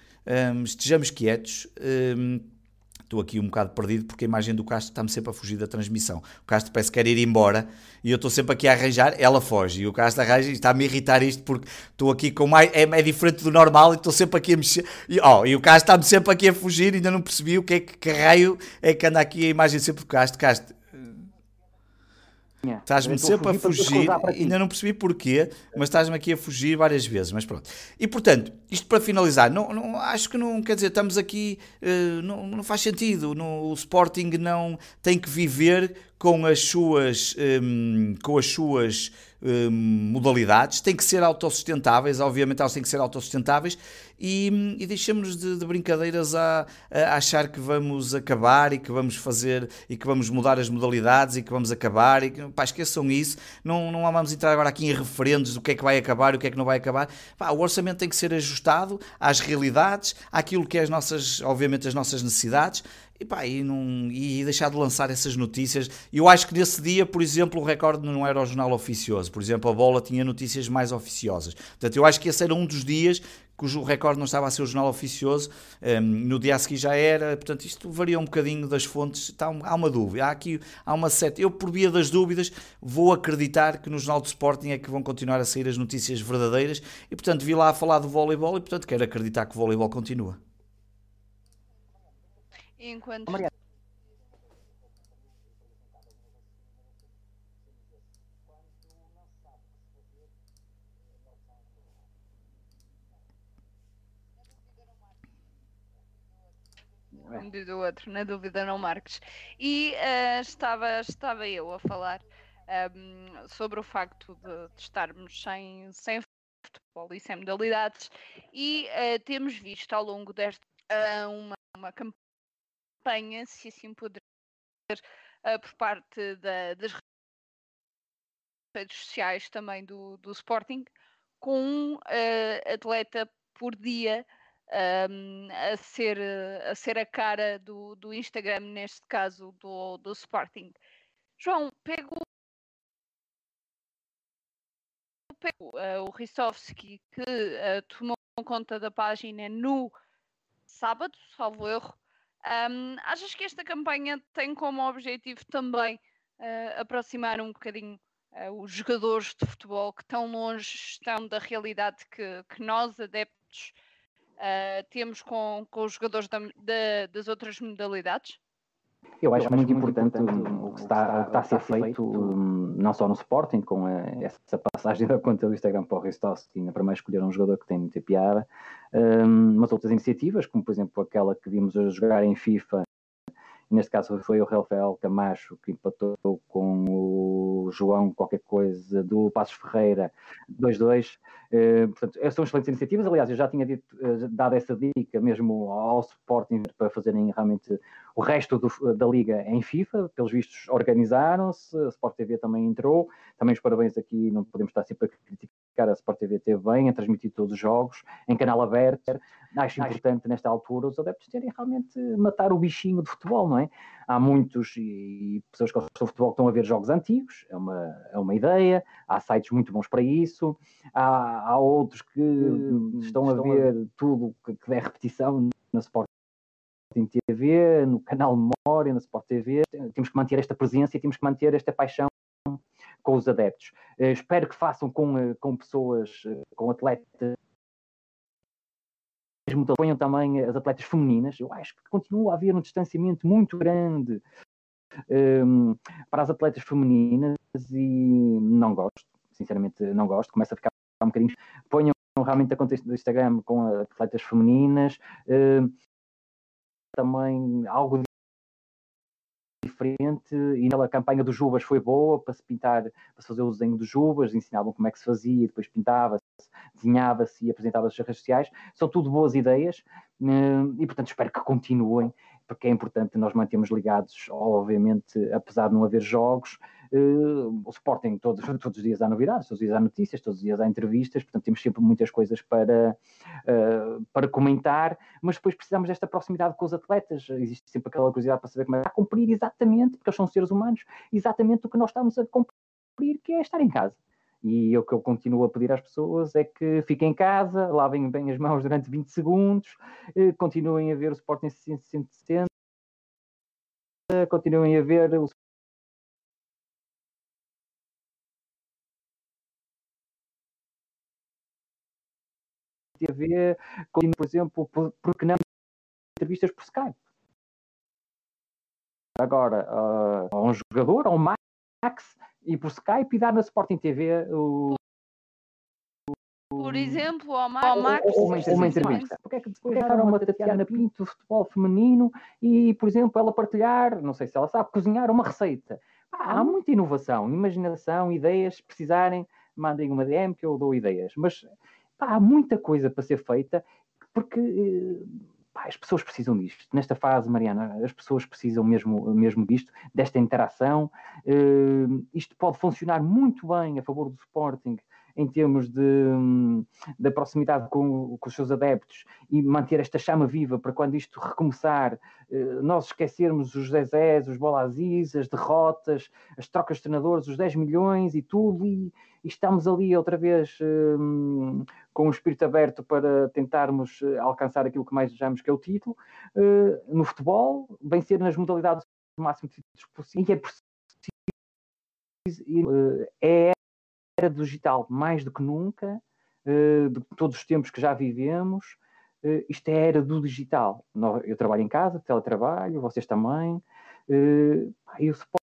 Estou aqui um bocado perdido porque a imagem do Castro está-me sempre a fugir da transmissão. O Castro parece que quer ir embora e eu estou sempre aqui a arranjar, ela foge. E o Castro arranja e está-me a irritar isto porque estou aqui com mais... É diferente do normal e estou sempre aqui a mexer. E o Castro está-me sempre aqui a fugir e ainda não percebi o que raio é que anda aqui a imagem sempre do Castro. Castro, estás-me sempre a fugir, ainda não percebi porquê, mas estás-me aqui a fugir várias vezes, mas pronto. E portanto, isto para finalizar, não, acho que não, quer dizer, estamos aqui, não faz sentido, o Sporting não tem que viver com as suas modalidades, têm que ser autossustentáveis, obviamente elas têm que ser autossustentáveis e deixemos de brincadeiras a achar que vamos acabar e que vamos fazer e que vamos mudar as modalidades e que vamos acabar e esqueçam isso, não vamos entrar agora aqui em referendos do que é que vai acabar e o que é que não vai acabar. O orçamento tem que ser ajustado às realidades, àquilo que é obviamente as nossas necessidades e deixar de lançar essas notícias. Eu acho que nesse dia, por exemplo, o Record não era o jornal oficioso. Por exemplo, a Bola tinha notícias mais oficiosas. Portanto, eu acho que esse era um dos dias que o Record não estava a ser o jornal oficioso. No dia a seguir já era. Portanto, isto varia um bocadinho das fontes. Há uma dúvida. Há uma certa... Eu, por via das dúvidas, vou acreditar que no jornal do Sporting é que vão continuar a sair as notícias verdadeiras. E, portanto, vi lá a falar do voleibol e, portanto, quero acreditar que o voleibol continua. Enquanto... Um diz o outro, na dúvida não marques. E estava eu a falar sobre o facto de estarmos sem futebol e sem modalidades e temos visto ao longo desta uma campanha, se assim puder, por parte das redes sociais também do Sporting, com um atleta por dia a ser a cara do Instagram, neste caso do Sporting. João, pego o Ristovski, que tomou conta da página no sábado, salvo erro. Achas que esta campanha tem como objetivo também aproximar um bocadinho os jogadores de futebol que tão longe estão da realidade que nós, adeptos, temos com os jogadores das outras modalidades? Eu acho muito importante o que está a ser feito, não só no Sporting, com essa passagem da conta do Instagram para o Ristovski, ainda para mais escolher um jogador que tem muita piada, mas outras iniciativas, como por exemplo aquela que vimos a jogar em FIFA. Neste caso foi o Rafael Camacho que empatou com o João qualquer coisa do Passos Ferreira 2-2. Portanto, são excelentes iniciativas. Aliás, eu já tinha dado essa dica mesmo ao Sporting para fazerem realmente o resto da Liga em FIFA. Pelos vistos, organizaram-se. A Sport TV também entrou. Também os parabéns aqui, não podemos estar sempre a criticar. A Sport TV teve bem a transmitir todos os jogos em canal aberto. Acho importante nesta altura os adeptos terem realmente matar o bichinho de futebol, não é? Há muitos e pessoas que gostam de futebol que estão a ver jogos antigos, é uma ideia. Há sites muito bons para isso. Há outros que estão a ver tudo que der repetição na Sport TV, no canal Memória, na Sport TV. Temos que manter esta presença e temos que manter esta paixão com os adeptos. Espero que façam com pessoas, com atletas, ponham também as atletas femininas. Eu acho que continua a haver um distanciamento muito grande para as atletas femininas e não gosto, sinceramente não gosto, começa a ficar um bocadinho. Ponham realmente a conta do Instagram com atletas femininas, também algo diferente, e naquela campanha dos Jubas foi boa para se pintar, para se fazer o desenho dos Jubas, ensinavam como é que se fazia, depois pintava-se, desenhava-se e apresentava-se nas redes sociais. São tudo boas ideias e, portanto, espero que continuem, porque é importante nós mantermos ligados, obviamente, apesar de não haver jogos. O Sporting, todos os dias há novidades, todos os dias há notícias, todos os dias há entrevistas, portanto temos sempre muitas coisas para comentar, mas depois precisamos desta proximidade com os atletas. Existe sempre aquela curiosidade para saber como é que está a cumprir exatamente, porque eles são seres humanos, exatamente o que nós estamos a cumprir, que é estar em casa. E o que eu continuo a pedir às pessoas é que fiquem em casa, lavem bem as mãos durante 20 segundos, continuem a ver o Sporting 160, continuem a ver o TV, como, por exemplo, porque não entrevistas por Skype. Agora, a um jogador, a um Max, e por Skype e dar na Sporting TV por exemplo, ao Max uma entrevista. Porque é que depois era uma Tatiana Pinto do futebol feminino e, por exemplo, ela partilhar, não sei se ela sabe, cozinhar uma receita. Há muita inovação, imaginação, ideias, se precisarem, mandem uma DM que eu dou ideias. Mas há muita coisa para ser feita, porque as pessoas precisam disto. Nesta fase, Mariana, as pessoas precisam mesmo disto, desta interação. Isto pode funcionar muito bem a favor do Sporting, em termos da proximidade com os seus adeptos e manter esta chama viva para quando isto recomeçar, nós esquecermos os Zezés, os Bolazis, as derrotas, as trocas de treinadores, os 10 milhões e tudo, e estamos ali outra vez com o espírito aberto para tentarmos alcançar aquilo que mais desejamos, que é o título. No futebol, vencer nas modalidades o máximo de títulos possível, e é preciso, é era digital mais do que nunca, de todos os tempos que já vivemos. Isto é a era do digital. Eu trabalho em casa, teletrabalho, vocês também. E o Sporting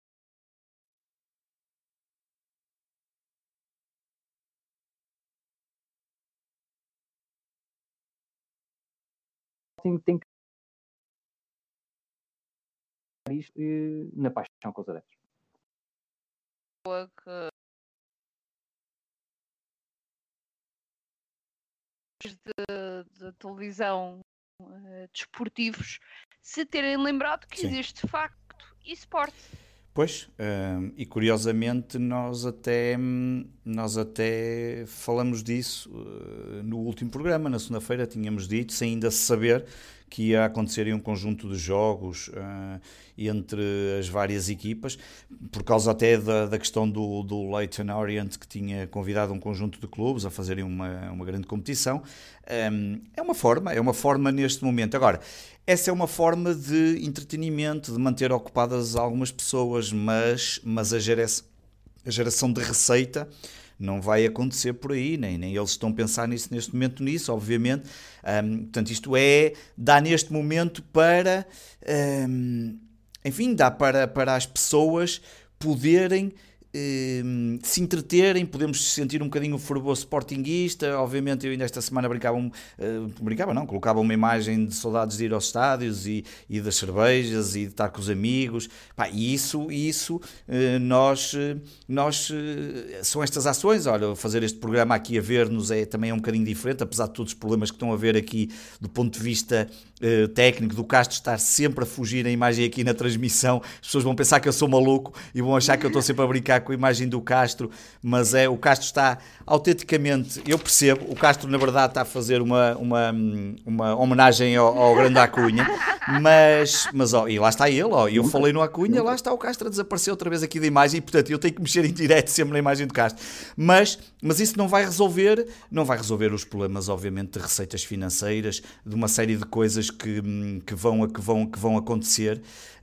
tem que isto na paixão com os adeptos. De televisão desportivos se terem lembrado que existe de facto esporte. Pois, e curiosamente nós até falamos disso no último programa, na segunda-feira tínhamos dito, sem ainda saber que ia acontecer um conjunto de jogos entre as várias equipas, por causa até da questão do Leyton Orient, que tinha convidado um conjunto de clubes a fazerem uma grande competição. É uma forma neste momento. Agora, essa é uma forma de entretenimento, de manter ocupadas algumas pessoas, mas a geração de receita não vai acontecer por aí, nem eles estão a pensar neste momento, obviamente. Portanto, isto dá neste momento para, enfim, dá para as pessoas poderem se entreterem, podemos sentir um bocadinho o fervor sportinguista. Obviamente eu ainda esta semana colocava uma imagem de saudades de ir aos estádios e das cervejas e de estar com os amigos. E isso nós são estas ações. Olha, fazer este programa aqui a ver-nos também é um bocadinho diferente, apesar de todos os problemas que estão a ver aqui do ponto de vista técnico, do Castro estar sempre a fugir a imagem aqui na transmissão. As pessoas vão pensar que eu sou maluco e vão achar que eu estou sempre a brincar com a imagem do Castro, mas o Castro está autenticamente, eu percebo, o Castro na verdade está a fazer uma homenagem ao grande Acunha, mas e lá está ele, eu falei no Acunha, lá está o Castro a desaparecer outra vez aqui da imagem, e portanto eu tenho que mexer em direto sempre na imagem do Castro, mas isso não vai resolver os problemas, obviamente, de receitas financeiras, de uma série de coisas que vão acontecer.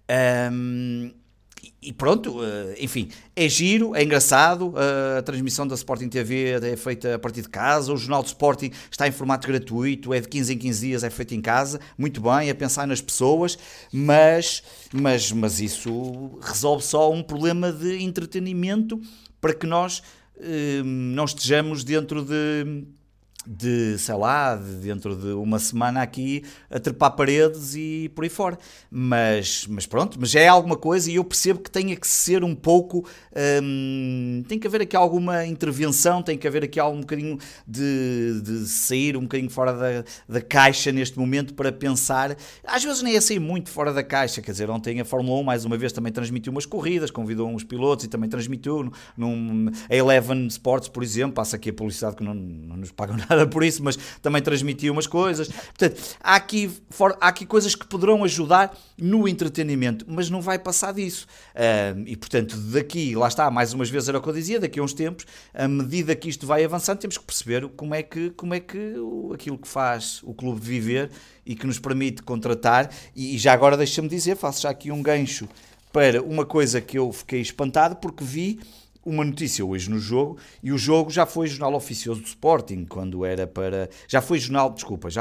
E pronto, enfim, é giro, é engraçado, a transmissão da Sporting TV é feita a partir de casa, o Jornal do Sporting está em formato gratuito, é de 15 em 15 dias, é feito em casa, muito bem, é pensar nas pessoas, mas isso resolve só um problema de entretenimento para que nós não estejamos dentro sei lá, dentro de uma semana aqui a trepar paredes e por aí fora. Mas pronto, mas é alguma coisa e eu percebo que tenha que ser um pouco, tem que haver aqui alguma intervenção, tem que haver aqui algum bocadinho de sair um bocadinho fora da caixa neste momento para pensar. Às vezes nem é sair muito fora da caixa, quer dizer, ontem a Fórmula 1 mais uma vez também transmitiu umas corridas, convidou uns pilotos e também transmitiu a Eleven Sports, por exemplo, passa aqui a publicidade que não nos pagam nada por isso, mas também transmitiu umas coisas. Portanto, há aqui coisas que poderão ajudar no entretenimento, mas não vai passar disso. E, portanto, daqui, lá está, mais umas vezes era o que eu dizia, daqui a uns tempos, à medida que isto vai avançando, temos que perceber como é que aquilo que faz o clube viver e que nos permite contratar, e já agora deixa-me dizer, faço já aqui um gancho para uma coisa que eu fiquei espantado, porque vi uma notícia hoje no jogo, e o jogo já foi jornal oficioso do Sporting, quando era para... Já foi jornal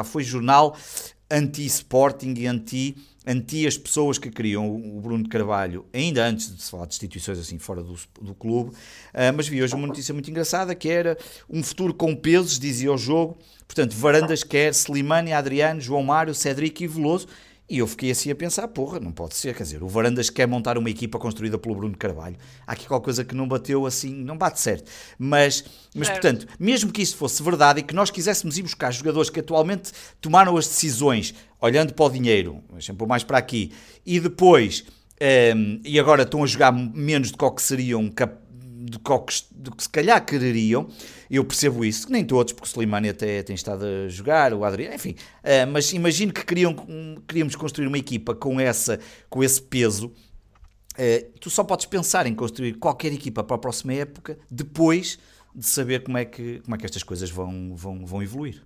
anti-Sporting e anti as pessoas que queriam o Bruno de Carvalho, ainda antes de se falar de instituições assim fora do clube, mas vi hoje uma notícia muito engraçada, que era um futuro com pesos, dizia o jogo, portanto, Varandas quer Slimani, Adriano, João Mário, Cédric e Veloso. E eu fiquei assim a pensar, porra, não pode ser, quer dizer, o Varandas quer montar uma equipa construída pelo Bruno Carvalho. Há aqui qualquer coisa que não bateu assim, não bate certo. Mas portanto, mesmo que isso fosse verdade e que nós quiséssemos ir buscar jogadores que atualmente tomaram as decisões, olhando para o dinheiro, deixa-me pôr mais para aqui, e depois, e agora estão a jogar menos do que seriam do que se calhar quereriam, eu percebo isso, nem todos, porque o Slimani até tem estado a jogar, o Adriano, enfim, mas imagino que queríamos construir uma equipa com esse peso. Tu só podes pensar em construir qualquer equipa para a próxima época depois de saber como é que estas coisas vão evoluir.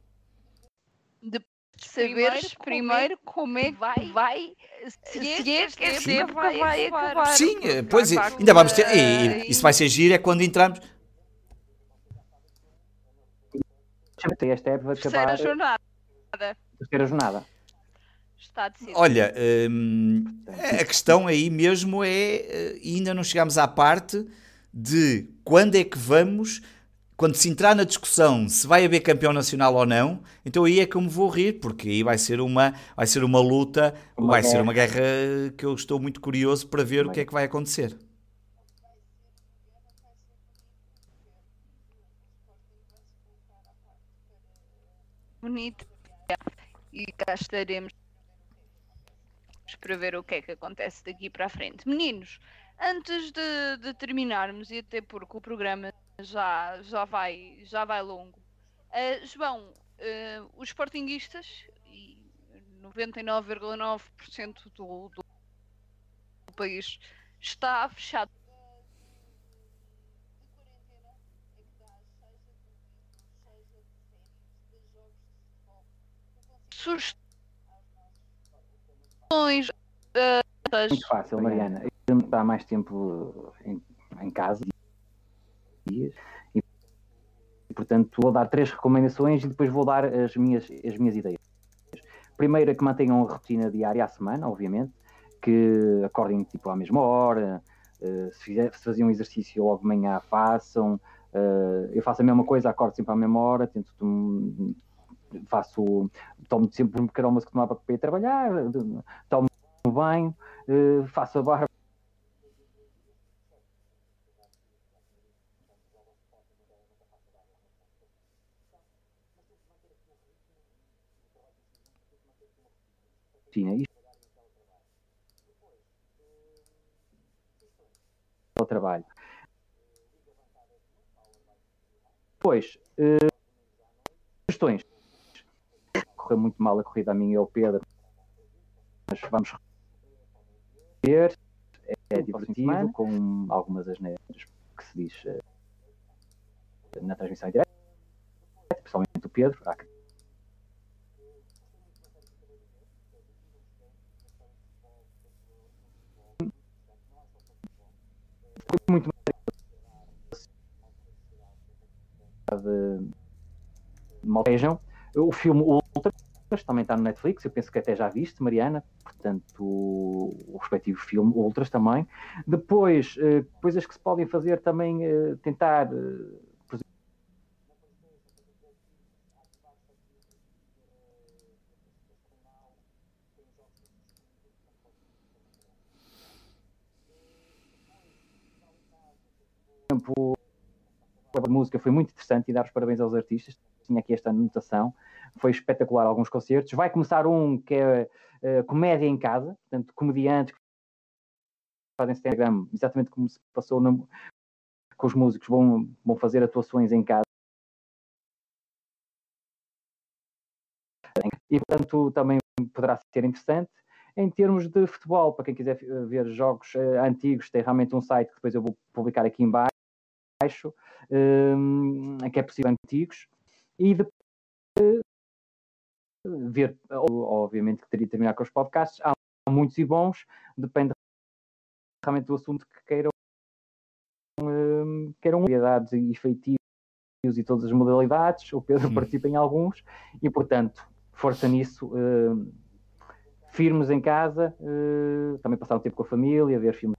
De saberes primeiro como é que vai, se é que esta época vai acabar. Sim, pois ainda vamos ter, e isso vai ser giro, é quando entramos. Esta época vai acabar. Terceira jornada. Está decidido. Olha, a questão aí mesmo é, ainda não chegámos à parte de quando é que vamos, quando se entrar na discussão se vai haver campeão nacional ou não, então aí é que eu me vou rir, porque aí vai ser uma luta, ser uma guerra que eu estou muito curioso para ver o que é que vai acontecer. Bonito. E cá estaremos para ver o que é que acontece daqui para a frente. Meninos, antes de terminarmos, e até porque o programa já vai longo, João, os sportinguistas, e 99,9% do país está fechado. Sugestões. Muito fácil, Mariana. Eu não estou mais tempo em casa e, portanto, vou dar 3 recomendações e depois vou dar as minhas ideias. Primeiro é que mantenham a rotina diária à semana, obviamente, que acordem tipo à mesma hora, se faziam um exercício logo de manhã, façam. Eu faço a mesma coisa, acordo sempre à mesma hora, tomo sempre um pequeno almoço que tomava para ir trabalhar, tomo banho, faço a barra. Ao trabalho. Depois, questões. Correu muito mal a corrida a mim e ao Pedro, mas vamos ver. É divertido, com algumas asneiras que se diz na transmissão em direto, principalmente o Pedro. Foi muito vejam o filme Ultras, também está no Netflix, eu penso que até já viste, Mariana, portanto o respectivo filme Ultras também. Depois, coisas que se podem fazer também, tentar A música foi muito interessante e dar os parabéns aos artistas. Tinha aqui esta anotação, foi espetacular alguns concertos. Vai começar um que é comédia em casa, portanto, comediantes que fazem Instagram, exatamente como se passou com os músicos, vão fazer atuações em casa. E, portanto, também poderá ser interessante. Em termos de futebol, para quem quiser ver jogos antigos, tem realmente um site que depois eu vou publicar aqui em baixo, que é possível antigos. E depois ver, obviamente que teria de terminar com os podcasts, há muitos e bons, depende realmente do assunto que queiram variedades e feitiços e todas as modalidades. O Pedro participa em alguns e, portanto, força nisso. Firmes em casa, também passar um tempo com a família, ver filmes.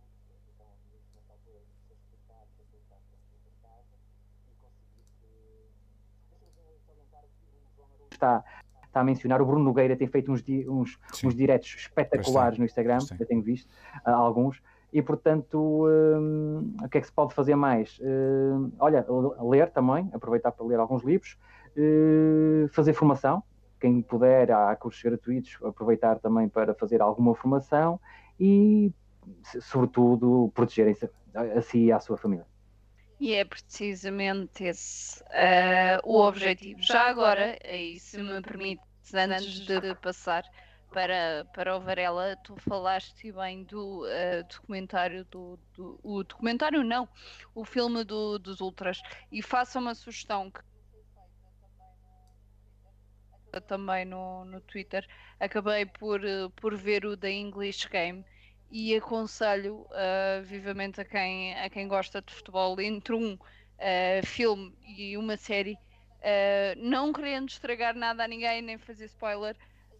Está a mencionar, o Bruno Nogueira tem feito uns diretos espetaculares no Instagram, eu tenho visto alguns, e portanto, o que é que se pode fazer mais? Olha, ler também, aproveitar para ler alguns livros, fazer formação. Quem puder, há cursos gratuitos, aproveitar também para fazer alguma formação e, sobretudo, protegerem-se a si e à sua família. E é precisamente esse o objetivo. Já agora, e se me permites, antes de passar para o Varela, tu falaste bem do documentário o documentário não, o filme dos Ultras, e faço uma sugestão que também no Twitter, acabei por ver o The English Game e aconselho vivamente a quem gosta de futebol, entre um filme e uma série, não querendo estragar nada a ninguém nem fazer spoiler,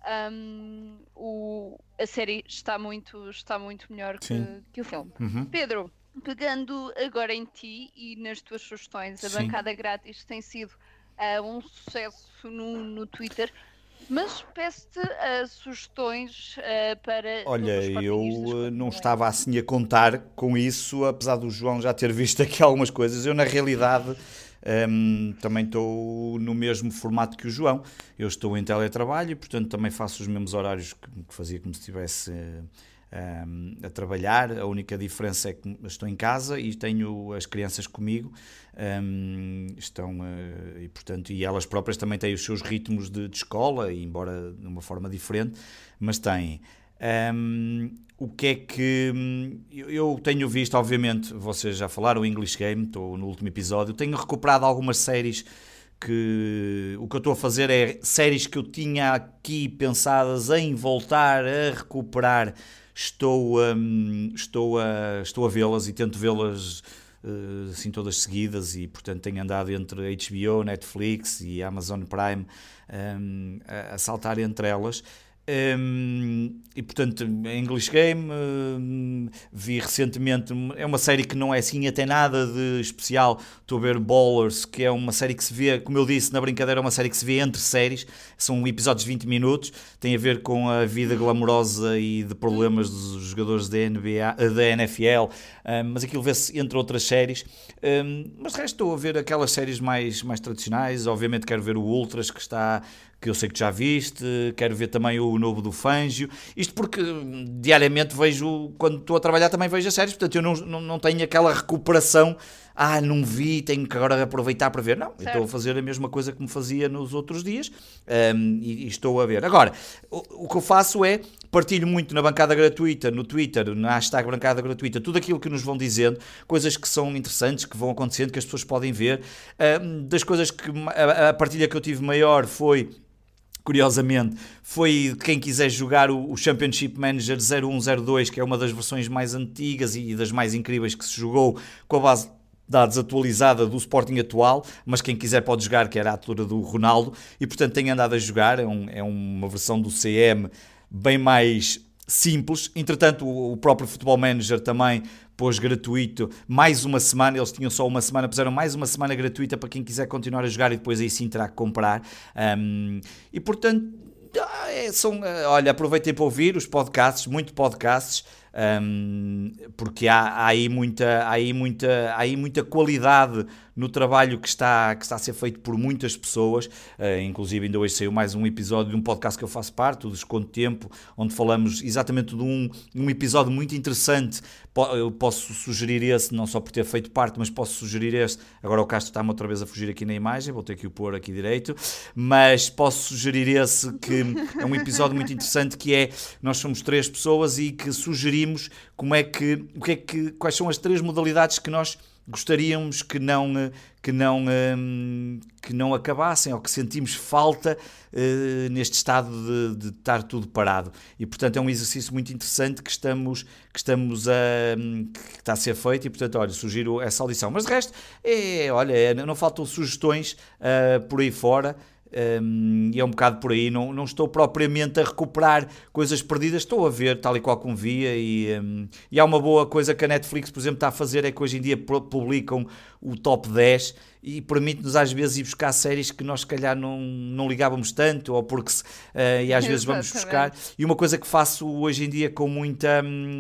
a série está muito melhor que o filme. Pedro, pegando agora em ti e nas tuas sugestões, a bancada grátis tem sido um sucesso no Twitter, mas peço-te sugestões para... Olha, eu não estava assim a contar com isso, apesar do João já ter visto aqui algumas coisas. Eu, na realidade, também estou no mesmo formato que o João. Eu estou em teletrabalho e, portanto, também faço os mesmos horários que fazia como se estivesse a trabalhar. A única diferença é que estou em casa e tenho as crianças comigo, e portanto, e elas próprias também têm os seus ritmos de escola, embora de uma forma diferente, mas têm. O que é que eu tenho visto? Obviamente, vocês já falaram, o English Game, estou no último episódio, tenho recuperado algumas séries que o que eu estou a fazer é séries que eu tinha aqui pensadas em voltar a recuperar. Estou a vê-las e tento vê-las assim todas seguidas e, portanto, tenho andado entre HBO, Netflix e Amazon Prime a saltar entre elas. E, portanto, English Game, vi recentemente, é uma série que não é assim até nada de especial. Estou a ver Ballers, que é uma série que se vê, como eu disse na brincadeira, é uma série que se vê entre séries, são episódios de 20 minutos, tem a ver com a vida glamourosa e de problemas dos jogadores da NFL, mas aquilo vê-se entre outras séries, mas de resto estou a ver aquelas séries mais tradicionais. Obviamente quero ver o Ultras, que eu sei que já viste, quero ver também o novo do Fangio, isto porque diariamente vejo, quando estou a trabalhar também vejo as séries, portanto eu não tenho aquela recuperação, não vi, tenho que agora aproveitar para ver, não, eu estou a fazer a mesma coisa que me fazia nos outros dias, e estou a ver. Agora, o que eu faço é, partilho muito na bancada gratuita, no Twitter, na hashtag bancada gratuita, tudo aquilo que nos vão dizendo, coisas que são interessantes, que vão acontecendo, que as pessoas podem ver. Das coisas que a partilha que eu tive maior foi, curiosamente, foi quem quiser jogar o Championship Manager 0102, que é uma das versões mais antigas e das mais incríveis que se jogou, com a base de dados atualizada do Sporting atual, mas quem quiser pode jogar, que era a altura do Ronaldo, e portanto tenho andado a jogar, é uma versão do CM bem mais simples. Entretanto, o próprio Football Manager também pôs gratuito mais uma semana. Eles tinham só uma semana, puseram mais uma semana gratuita para quem quiser continuar a jogar e depois aí sim terá que comprar. E portanto, olha, aproveitem para ouvir os podcasts, muito podcasts, porque há aí muita qualidade no trabalho que está a ser feito por muitas pessoas. Inclusive ainda hoje saiu mais um episódio de um podcast que eu faço parte, o Desconto Tempo, onde falamos exatamente de um episódio muito interessante. Eu posso sugerir esse, não só por ter feito parte, mas posso sugerir este. Agora o Castro está-me outra vez a fugir aqui na imagem, vou ter que o pôr aqui direito, mas posso sugerir esse, que é um episódio muito interessante, que é, nós somos 3 pessoas e que sugerimos quais são as 3 modalidades que nós gostaríamos que não acabassem, ou que sentimos falta neste estado de estar tudo parado. E portanto é um exercício muito interessante que está a ser feito, e portanto, olha, sugiro essa audição. Mas de resto, não faltam sugestões por aí fora. E é um bocado por aí, não estou propriamente a recuperar coisas perdidas, estou a ver tal e qual como via, e há uma boa coisa que a Netflix, por exemplo, está a fazer, é que hoje em dia publicam o top 10 e permite-nos às vezes ir buscar séries que nós se calhar não ligávamos tanto, ou porque e às vezes vamos buscar, e uma coisa que faço hoje em dia com muita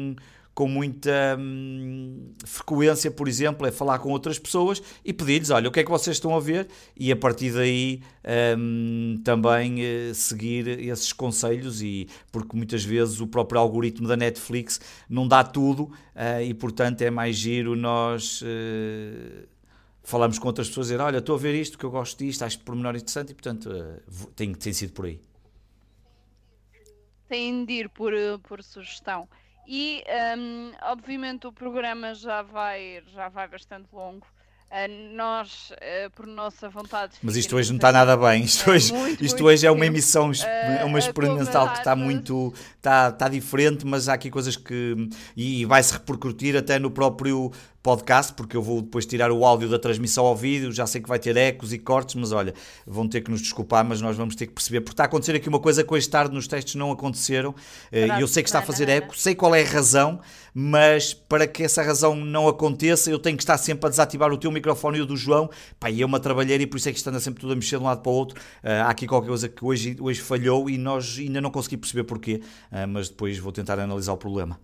frequência, por exemplo, é falar com outras pessoas e pedir-lhes, olha, o que é que vocês estão a ver? E a partir daí também seguir esses conselhos, porque muitas vezes o próprio algoritmo da Netflix não dá tudo, e portanto é mais giro nós falamos com outras pessoas e dizer, olha, estou a ver isto, que eu gosto disto, acho que pormenor interessante, e portanto tem sido por aí. Tem de ir por sugestão. E, obviamente, o programa já vai bastante longo. Nós, por nossa vontade... Mas isto hoje não está nada bem. Isto hoje é uma emissão, uma experimental que está muito... Está diferente, mas há aqui coisas que... E vai-se repercutir até no próprio podcast, porque eu vou depois tirar o áudio da transmissão ao vídeo, já sei que vai ter ecos e cortes, mas olha, vão ter que nos desculpar, mas nós vamos ter que perceber, porque está a acontecer aqui uma coisa que hoje tarde nos testes não aconteceram, e eu sei que está a fazer eco, sei qual é a razão, mas para que essa razão não aconteça, eu tenho que estar sempre a desativar o teu microfone e o do João, e é uma trabalheira, e por isso é que isto anda sempre tudo a mexer de um lado para o outro. Há aqui qualquer coisa que hoje falhou e nós ainda não conseguimos perceber porquê, mas depois vou tentar analisar o problema.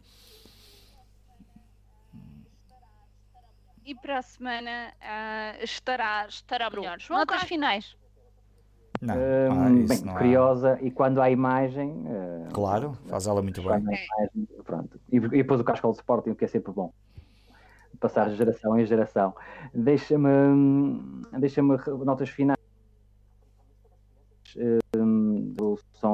E para a semana estará melhor. João, notas finais. Bem, curiosa, e quando há imagem... claro, faz ela muito bem. Imagem, pronto. E depois o Cascal Sporting, que é sempre bom. Passar de geração em geração. Deixa-me notas finais. São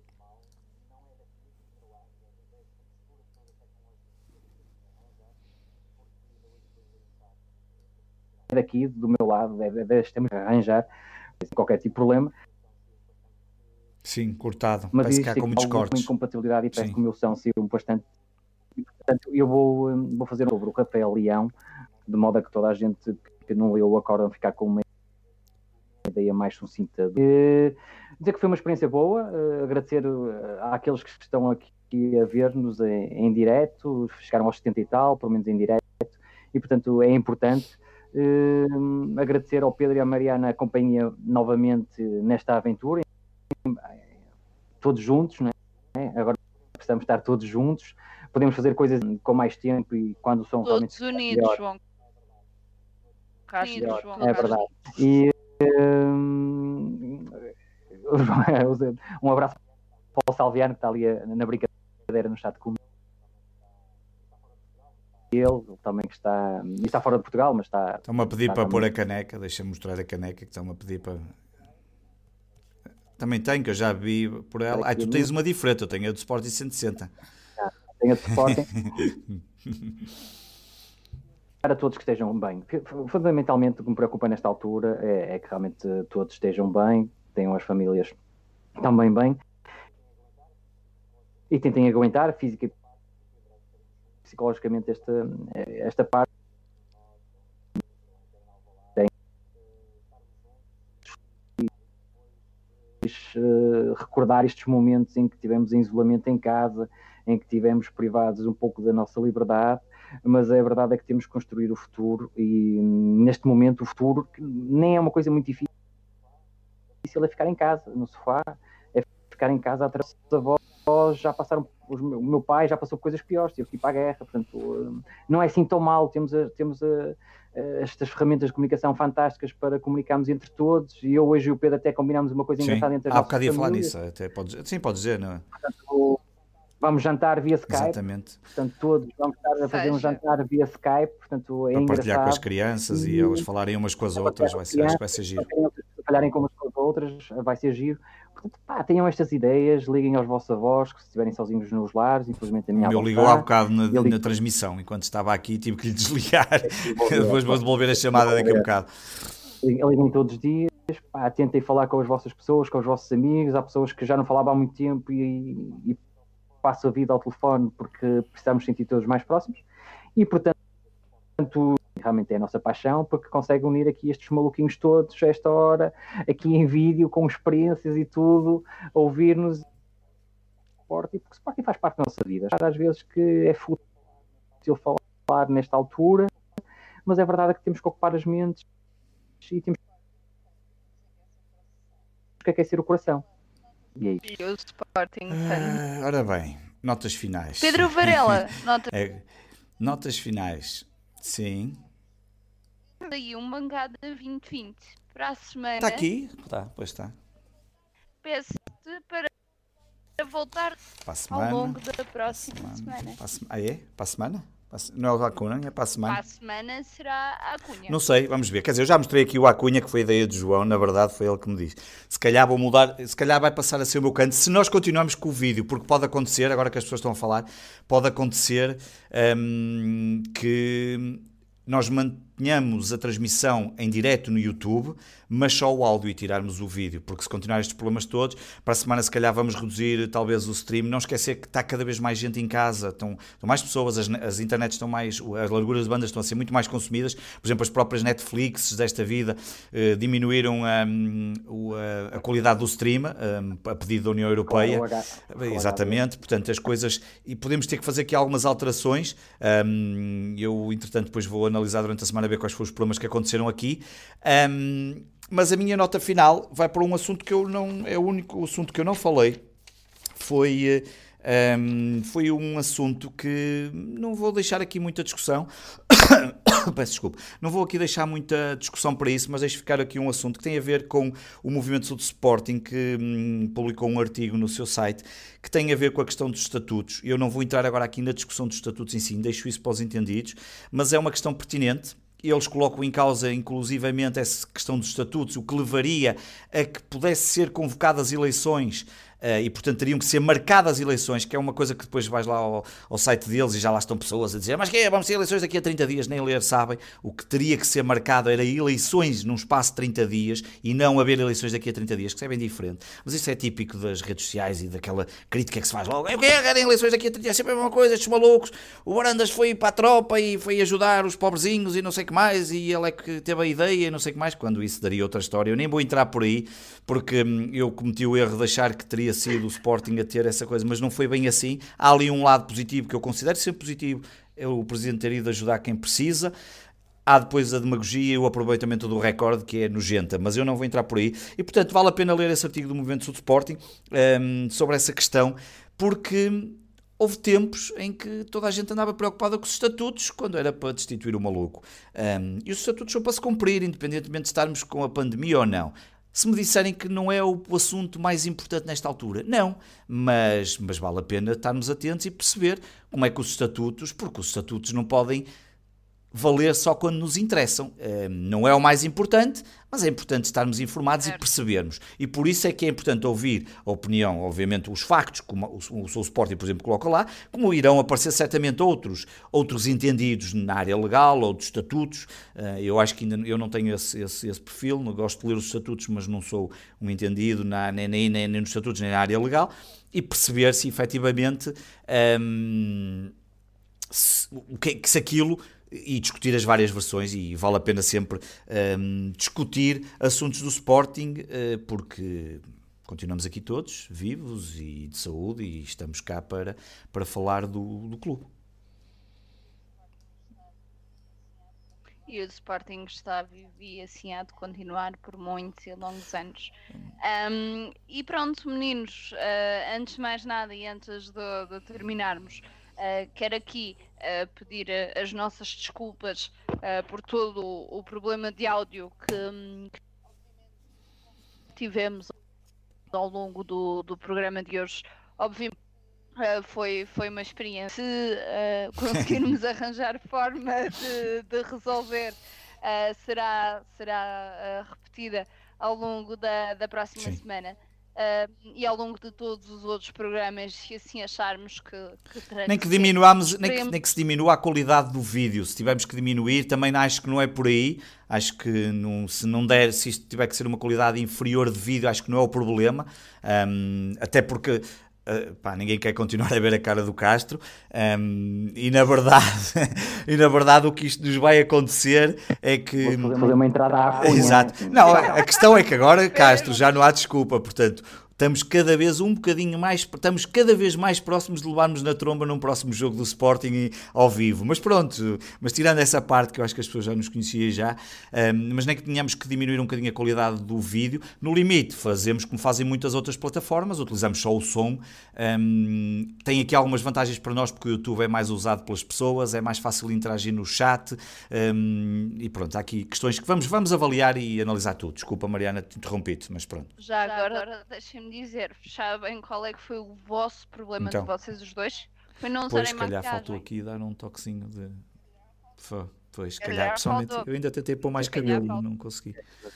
daqui, do meu lado, temos que arranjar qualquer tipo de problema. Sim, cortado. Mas parece que há com muitos cortes. Uma incompatibilidade, e parece que o meu som saiu bastante. E, portanto, eu vou fazer sobre o Rafael Leão, de modo a que toda a gente que não leu o acórdão ficar com uma ideia mais sucinta. Dizer que foi uma experiência boa, agradecer àqueles que estão aqui a ver-nos em direto, chegaram aos 70 e tal, pelo menos em direto, e portanto é importante. Agradecer ao Pedro e à Mariana a companhia novamente nesta aventura, todos juntos, não é? Agora precisamos estar todos juntos, podemos fazer coisas com mais tempo e quando são todos unidos, melhor. João. É verdade. E um abraço para o Salviano, que está ali na brincadeira no chat comigo. Ele também que está fora de Portugal, mas está... Estão-me a pedir para pôr a caneca, deixa-me mostrar a caneca que estão-me a pedir para... Também tenho, que eu já vi por ela. Tu tens uma diferente, eu tenho a do Sporting 160. Tenho a do Sporting. Para todos que estejam bem. Fundamentalmente o que me preocupa nesta altura é que realmente todos estejam bem, tenham as famílias também bem, e tentem aguentar física e psicologicamente esta parte. mais recordar estes momentos em que tivemos em isolamento em casa, em que tivemos privados um pouco da nossa liberdade, mas a verdade é que temos que construir o futuro, e neste momento o futuro nem é uma coisa muito difícil, é ficar em casa, no sofá, é ficar em casa atrás dos avós. Já passaram, o meu pai já passou por coisas piores, teve que ir para a guerra, portanto não é assim tão mal, temos estas ferramentas de comunicação fantásticas para comunicarmos entre todos, e eu hoje e o Pedro até combinámos uma coisa engraçada entre as nossas famílias. Há bocado ia falar nisso, até pode dizer, não é? Portanto, vamos jantar via Skype. Exatamente. Portanto, todos vamos estar a fazer um jantar via Skype, portanto é para engraçado. Partilhar com as crianças e elas falarem umas com as outras, acho que vai ser giro. Falarem com umas com as outras, vai ser giro. Portanto, tenham estas ideias, liguem aos vossos avós, que se estiverem sozinhos nos lares, infelizmente a minha avó ligou há bocado na transmissão, enquanto estava aqui, tive que lhe desligar, depois vou devolver a chamada daqui a bocado. Liguem todos os dias, tentem falar com as vossas pessoas, com os vossos amigos, há pessoas que já não falavam há muito tempo e passam a vida ao telefone porque precisamos sentir todos mais próximos, e portanto realmente é a nossa paixão, porque consegue unir aqui estes maluquinhos todos a esta hora, aqui em vídeo, com experiências e tudo, a ouvir-nos, porque o Sporting faz parte da nossa vida. Às vezes que é fútil falar nesta altura, mas é verdade que temos que ocupar as mentes e temos que aquecer o coração. E é isto. E o Sporting ora bem, notas finais. Pedro Varela, notas finais. Sim. E um Bancada 2020 para a semana. Está aqui? Pois está. Peço-te para voltar ao longo da próxima semana. Para a semana? Não é o Acunha, é para a semana? Para a semana será a Acunha. Não sei, vamos ver. Quer dizer, eu já mostrei aqui o Acunha, que foi a ideia de João, na verdade foi ele que me disse. Se calhar vou mudar, se calhar vai passar a ser o meu canto, se nós continuarmos com o vídeo, porque pode acontecer, agora que as pessoas estão a falar, pode acontecer que nós mantenhamos a transmissão em direto no YouTube, mas só o áudio, e tirarmos o vídeo, porque se continuar estes problemas todos, para a semana se calhar vamos reduzir talvez o stream. Não esquecer que está cada vez mais gente em casa, estão mais pessoas, as internets estão mais, as larguras de bandas estão a ser muito mais consumidas. Por exemplo, as próprias Netflix desta vida diminuíram a qualidade do stream, a pedido da União Europeia. Exatamente, portanto as coisas, e podemos ter que fazer aqui algumas alterações. Eu entretanto depois vou analisar durante a semana, ver quais foram os problemas que aconteceram aqui. Mas a minha nota final vai para um assunto que é o único assunto que eu não falei. Foi um assunto que não vou deixar aqui muita discussão. Peço desculpa. Não vou aqui deixar muita discussão para isso, mas deixo ficar aqui um assunto que tem a ver com o Movimento Sul de Sporting, que publicou um artigo no seu site que tem a ver com a questão dos estatutos. Eu não vou entrar agora aqui na discussão dos estatutos em si, deixo isso para os entendidos, mas é uma questão pertinente. Eles colocam em causa, inclusivamente, essa questão dos estatutos, o que levaria a que pudesse ser convocadas eleições e, portanto, teriam que ser marcadas eleições, que é uma coisa que depois vais lá ao site deles e já lá estão pessoas a dizer mas que é? Vamos ter eleições daqui a 30 dias, nem ler sabem. O que teria que ser marcado era eleições num espaço de 30 dias e não haver eleições daqui a 30 dias, que isso é bem diferente. Mas isso é típico das redes sociais e daquela crítica que se faz logo. Querem eleições daqui a 30 dias, sempre a mesma coisa, estes malucos. O Barandas foi para a tropa e foi ajudar os pobrezinhos e não sei o que mais, e ele é que teve a ideia e não sei o que mais, quando isso daria outra história. Eu nem vou entrar por aí, porque eu cometi o erro de achar que teria sido o Sporting a ter essa coisa, mas não foi bem assim. Há ali um lado positivo que eu considero sempre positivo, é o Presidente ter ido ajudar quem precisa. Há depois a demagogia e o aproveitamento do recorde, que é nojenta, mas eu não vou entrar por aí. E, portanto, vale a pena ler esse artigo do Movimento Sul de Sporting sobre essa questão, porque houve tempos em que toda a gente andava preocupada com os estatutos, quando era para destituir o maluco. E os estatutos são para se cumprir, independentemente de estarmos com a pandemia ou não. Se me disserem que não é o assunto mais importante nesta altura, não, mas vale a pena estarmos atentos e perceber como é que os estatutos, porque os estatutos não podem valer só quando nos interessam. Não é o mais importante, mas é importante estarmos informados e percebermos. E por isso é que é importante ouvir a opinião, obviamente, os factos, como o Sou Sporting, por exemplo, coloca lá, como irão aparecer certamente outros entendidos na área legal ou dos estatutos. Eu acho que ainda eu não tenho esse perfil, não gosto de ler os estatutos, mas não sou um entendido nem nos estatutos nem na área legal, e perceber se efetivamente se aquilo, e discutir as várias versões, e vale a pena sempre discutir assuntos do Sporting, porque continuamos aqui todos, vivos e de saúde, e estamos cá para falar do clube. E o Sporting está vivo e assim há de continuar por muitos e longos anos. E pronto, meninos, antes de mais nada e antes de terminarmos, quero aqui pedir as nossas desculpas por todo o problema de áudio que tivemos ao longo do programa de hoje. Obviamente foi uma experiência. Se conseguirmos arranjar forma de resolver, será repetida ao longo da próxima semana. E ao longo de todos os outros programas, se assim acharmos que nem que diminuamos, nem que se diminua a qualidade do vídeo. Se tivermos que diminuir, também acho que não é por aí. Acho que se isto tiver que ser uma qualidade inferior de vídeo, acho que não é o problema. Até porque ninguém quer continuar a ver a cara do Castro, e na verdade o que isto nos vai acontecer é que... Vou fazer uma entrada à cunha. Exato. Não, a questão é que agora, Castro, já não há desculpa, portanto... Estamos cada vez mais próximos de levarmos na tromba num próximo jogo do Sporting ao vivo. Mas pronto, tirando essa parte que eu acho que as pessoas já nos conheciam já, mas nem que tenhamos que diminuir um bocadinho a qualidade do vídeo. No limite, fazemos como fazem muitas outras plataformas, utilizamos só o som. Tem aqui algumas vantagens para nós, porque o YouTube é mais usado pelas pessoas, é mais fácil interagir no chat. E pronto, há aqui questões que vamos avaliar e analisar tudo. Desculpa, Mariana, te interrompi-te, mas pronto. Já agora deixem-me dizer, sabem qual é que foi o vosso problema de vocês os dois? Foi não usarem maquiagem. Se calhar faltou aqui dar um toquezinho de... Pois, se calhar, pessoalmente, eu ainda tentei pôr mais cabelo, não consegui.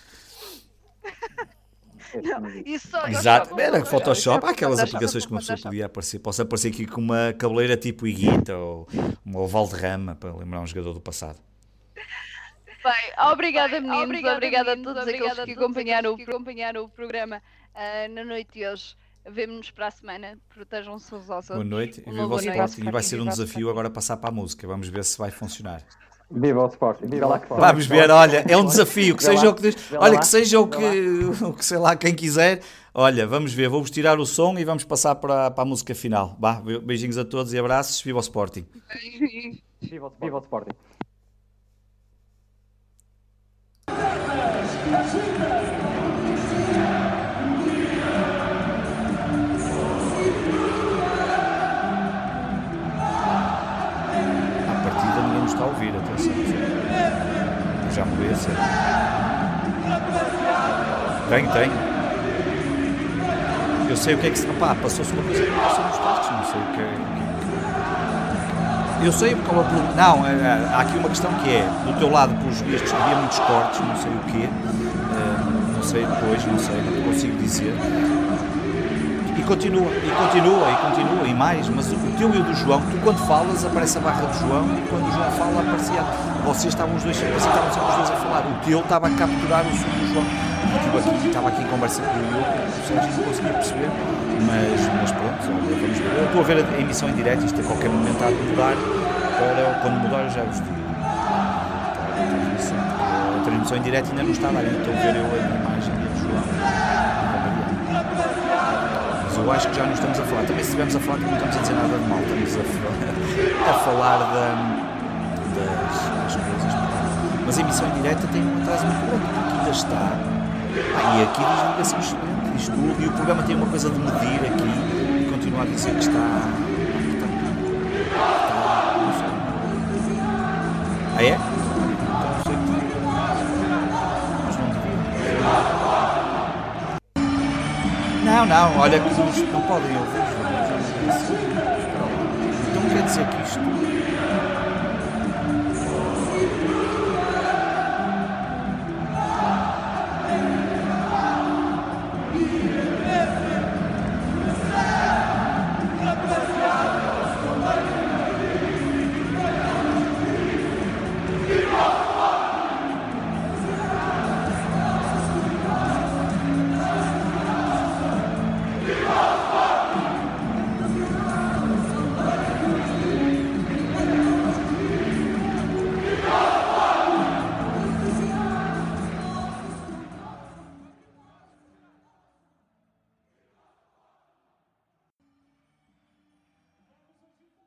Não, isso só... Exato, era Photoshop, há aquelas aplicações que uma pessoa podia aparecer. Posso aparecer aqui com uma cabeleira tipo Higuita ou uma Valderrama, para lembrar um jogador do passado. Bem, obrigada meninos, obrigada a todos aqueles que acompanharam o programa na noite de hoje. Vemo-nos para a semana, protejam-se os ossos. Boa noite, e viva o Sporting. E vai ser um desafio agora passar para a música, vamos ver se vai funcionar. Viva o Sporting, viva lá que for. Vamos ver, olha, é um desafio, que seja o que diz, olha, que seja o que sei lá, quem quiser. Olha, vamos ver, vou-vos tirar o som e vamos passar para a música final. Beijinhos a todos e abraços, viva o Sporting. Viva o Sporting. Está a ouvir, atenção. Já mudei a ser. Tem. Eu sei o que é que se... passou-se uma coisa que não passou nos testes, não sei o que é. Eu sei qual é o problema. Não, há aqui uma questão que é, do teu lado, pelos vistos, havia muitos cortes, não sei o quê. Não sei depois, não consigo dizer. E continua, e mais, mas o teu e o do João, tu quando falas aparece a barra do João e quando o João fala aparecia, vocês estavam os dois sempre a falar, o teu estava a capturar o som do João, e estava aqui em conversa com o Sérgio, não conseguia perceber, mas pronto, olha, vamos ver. Eu estou a ver a emissão em direto, isto a qualquer momento há de mudar, quando mudar eu já vos digo. A transmissão em direto ainda não está lá, estou a ver eu a imagem do João. Eu acho que já não estamos a falar, também se estivermos a falar não estamos a dizer nada de mal, estamos a falar das coisas. Mas a emissão em direto tem um atraso muito grande, porque ainda está, e aqui diz ligação excelente, diz tudo, e o programa tem uma coisa de medir aqui, e continua a dizer que está não sei. Ah é? Então não sei o que mas não devia. Não, olha que não podem ouvir. Então quer dizer que isto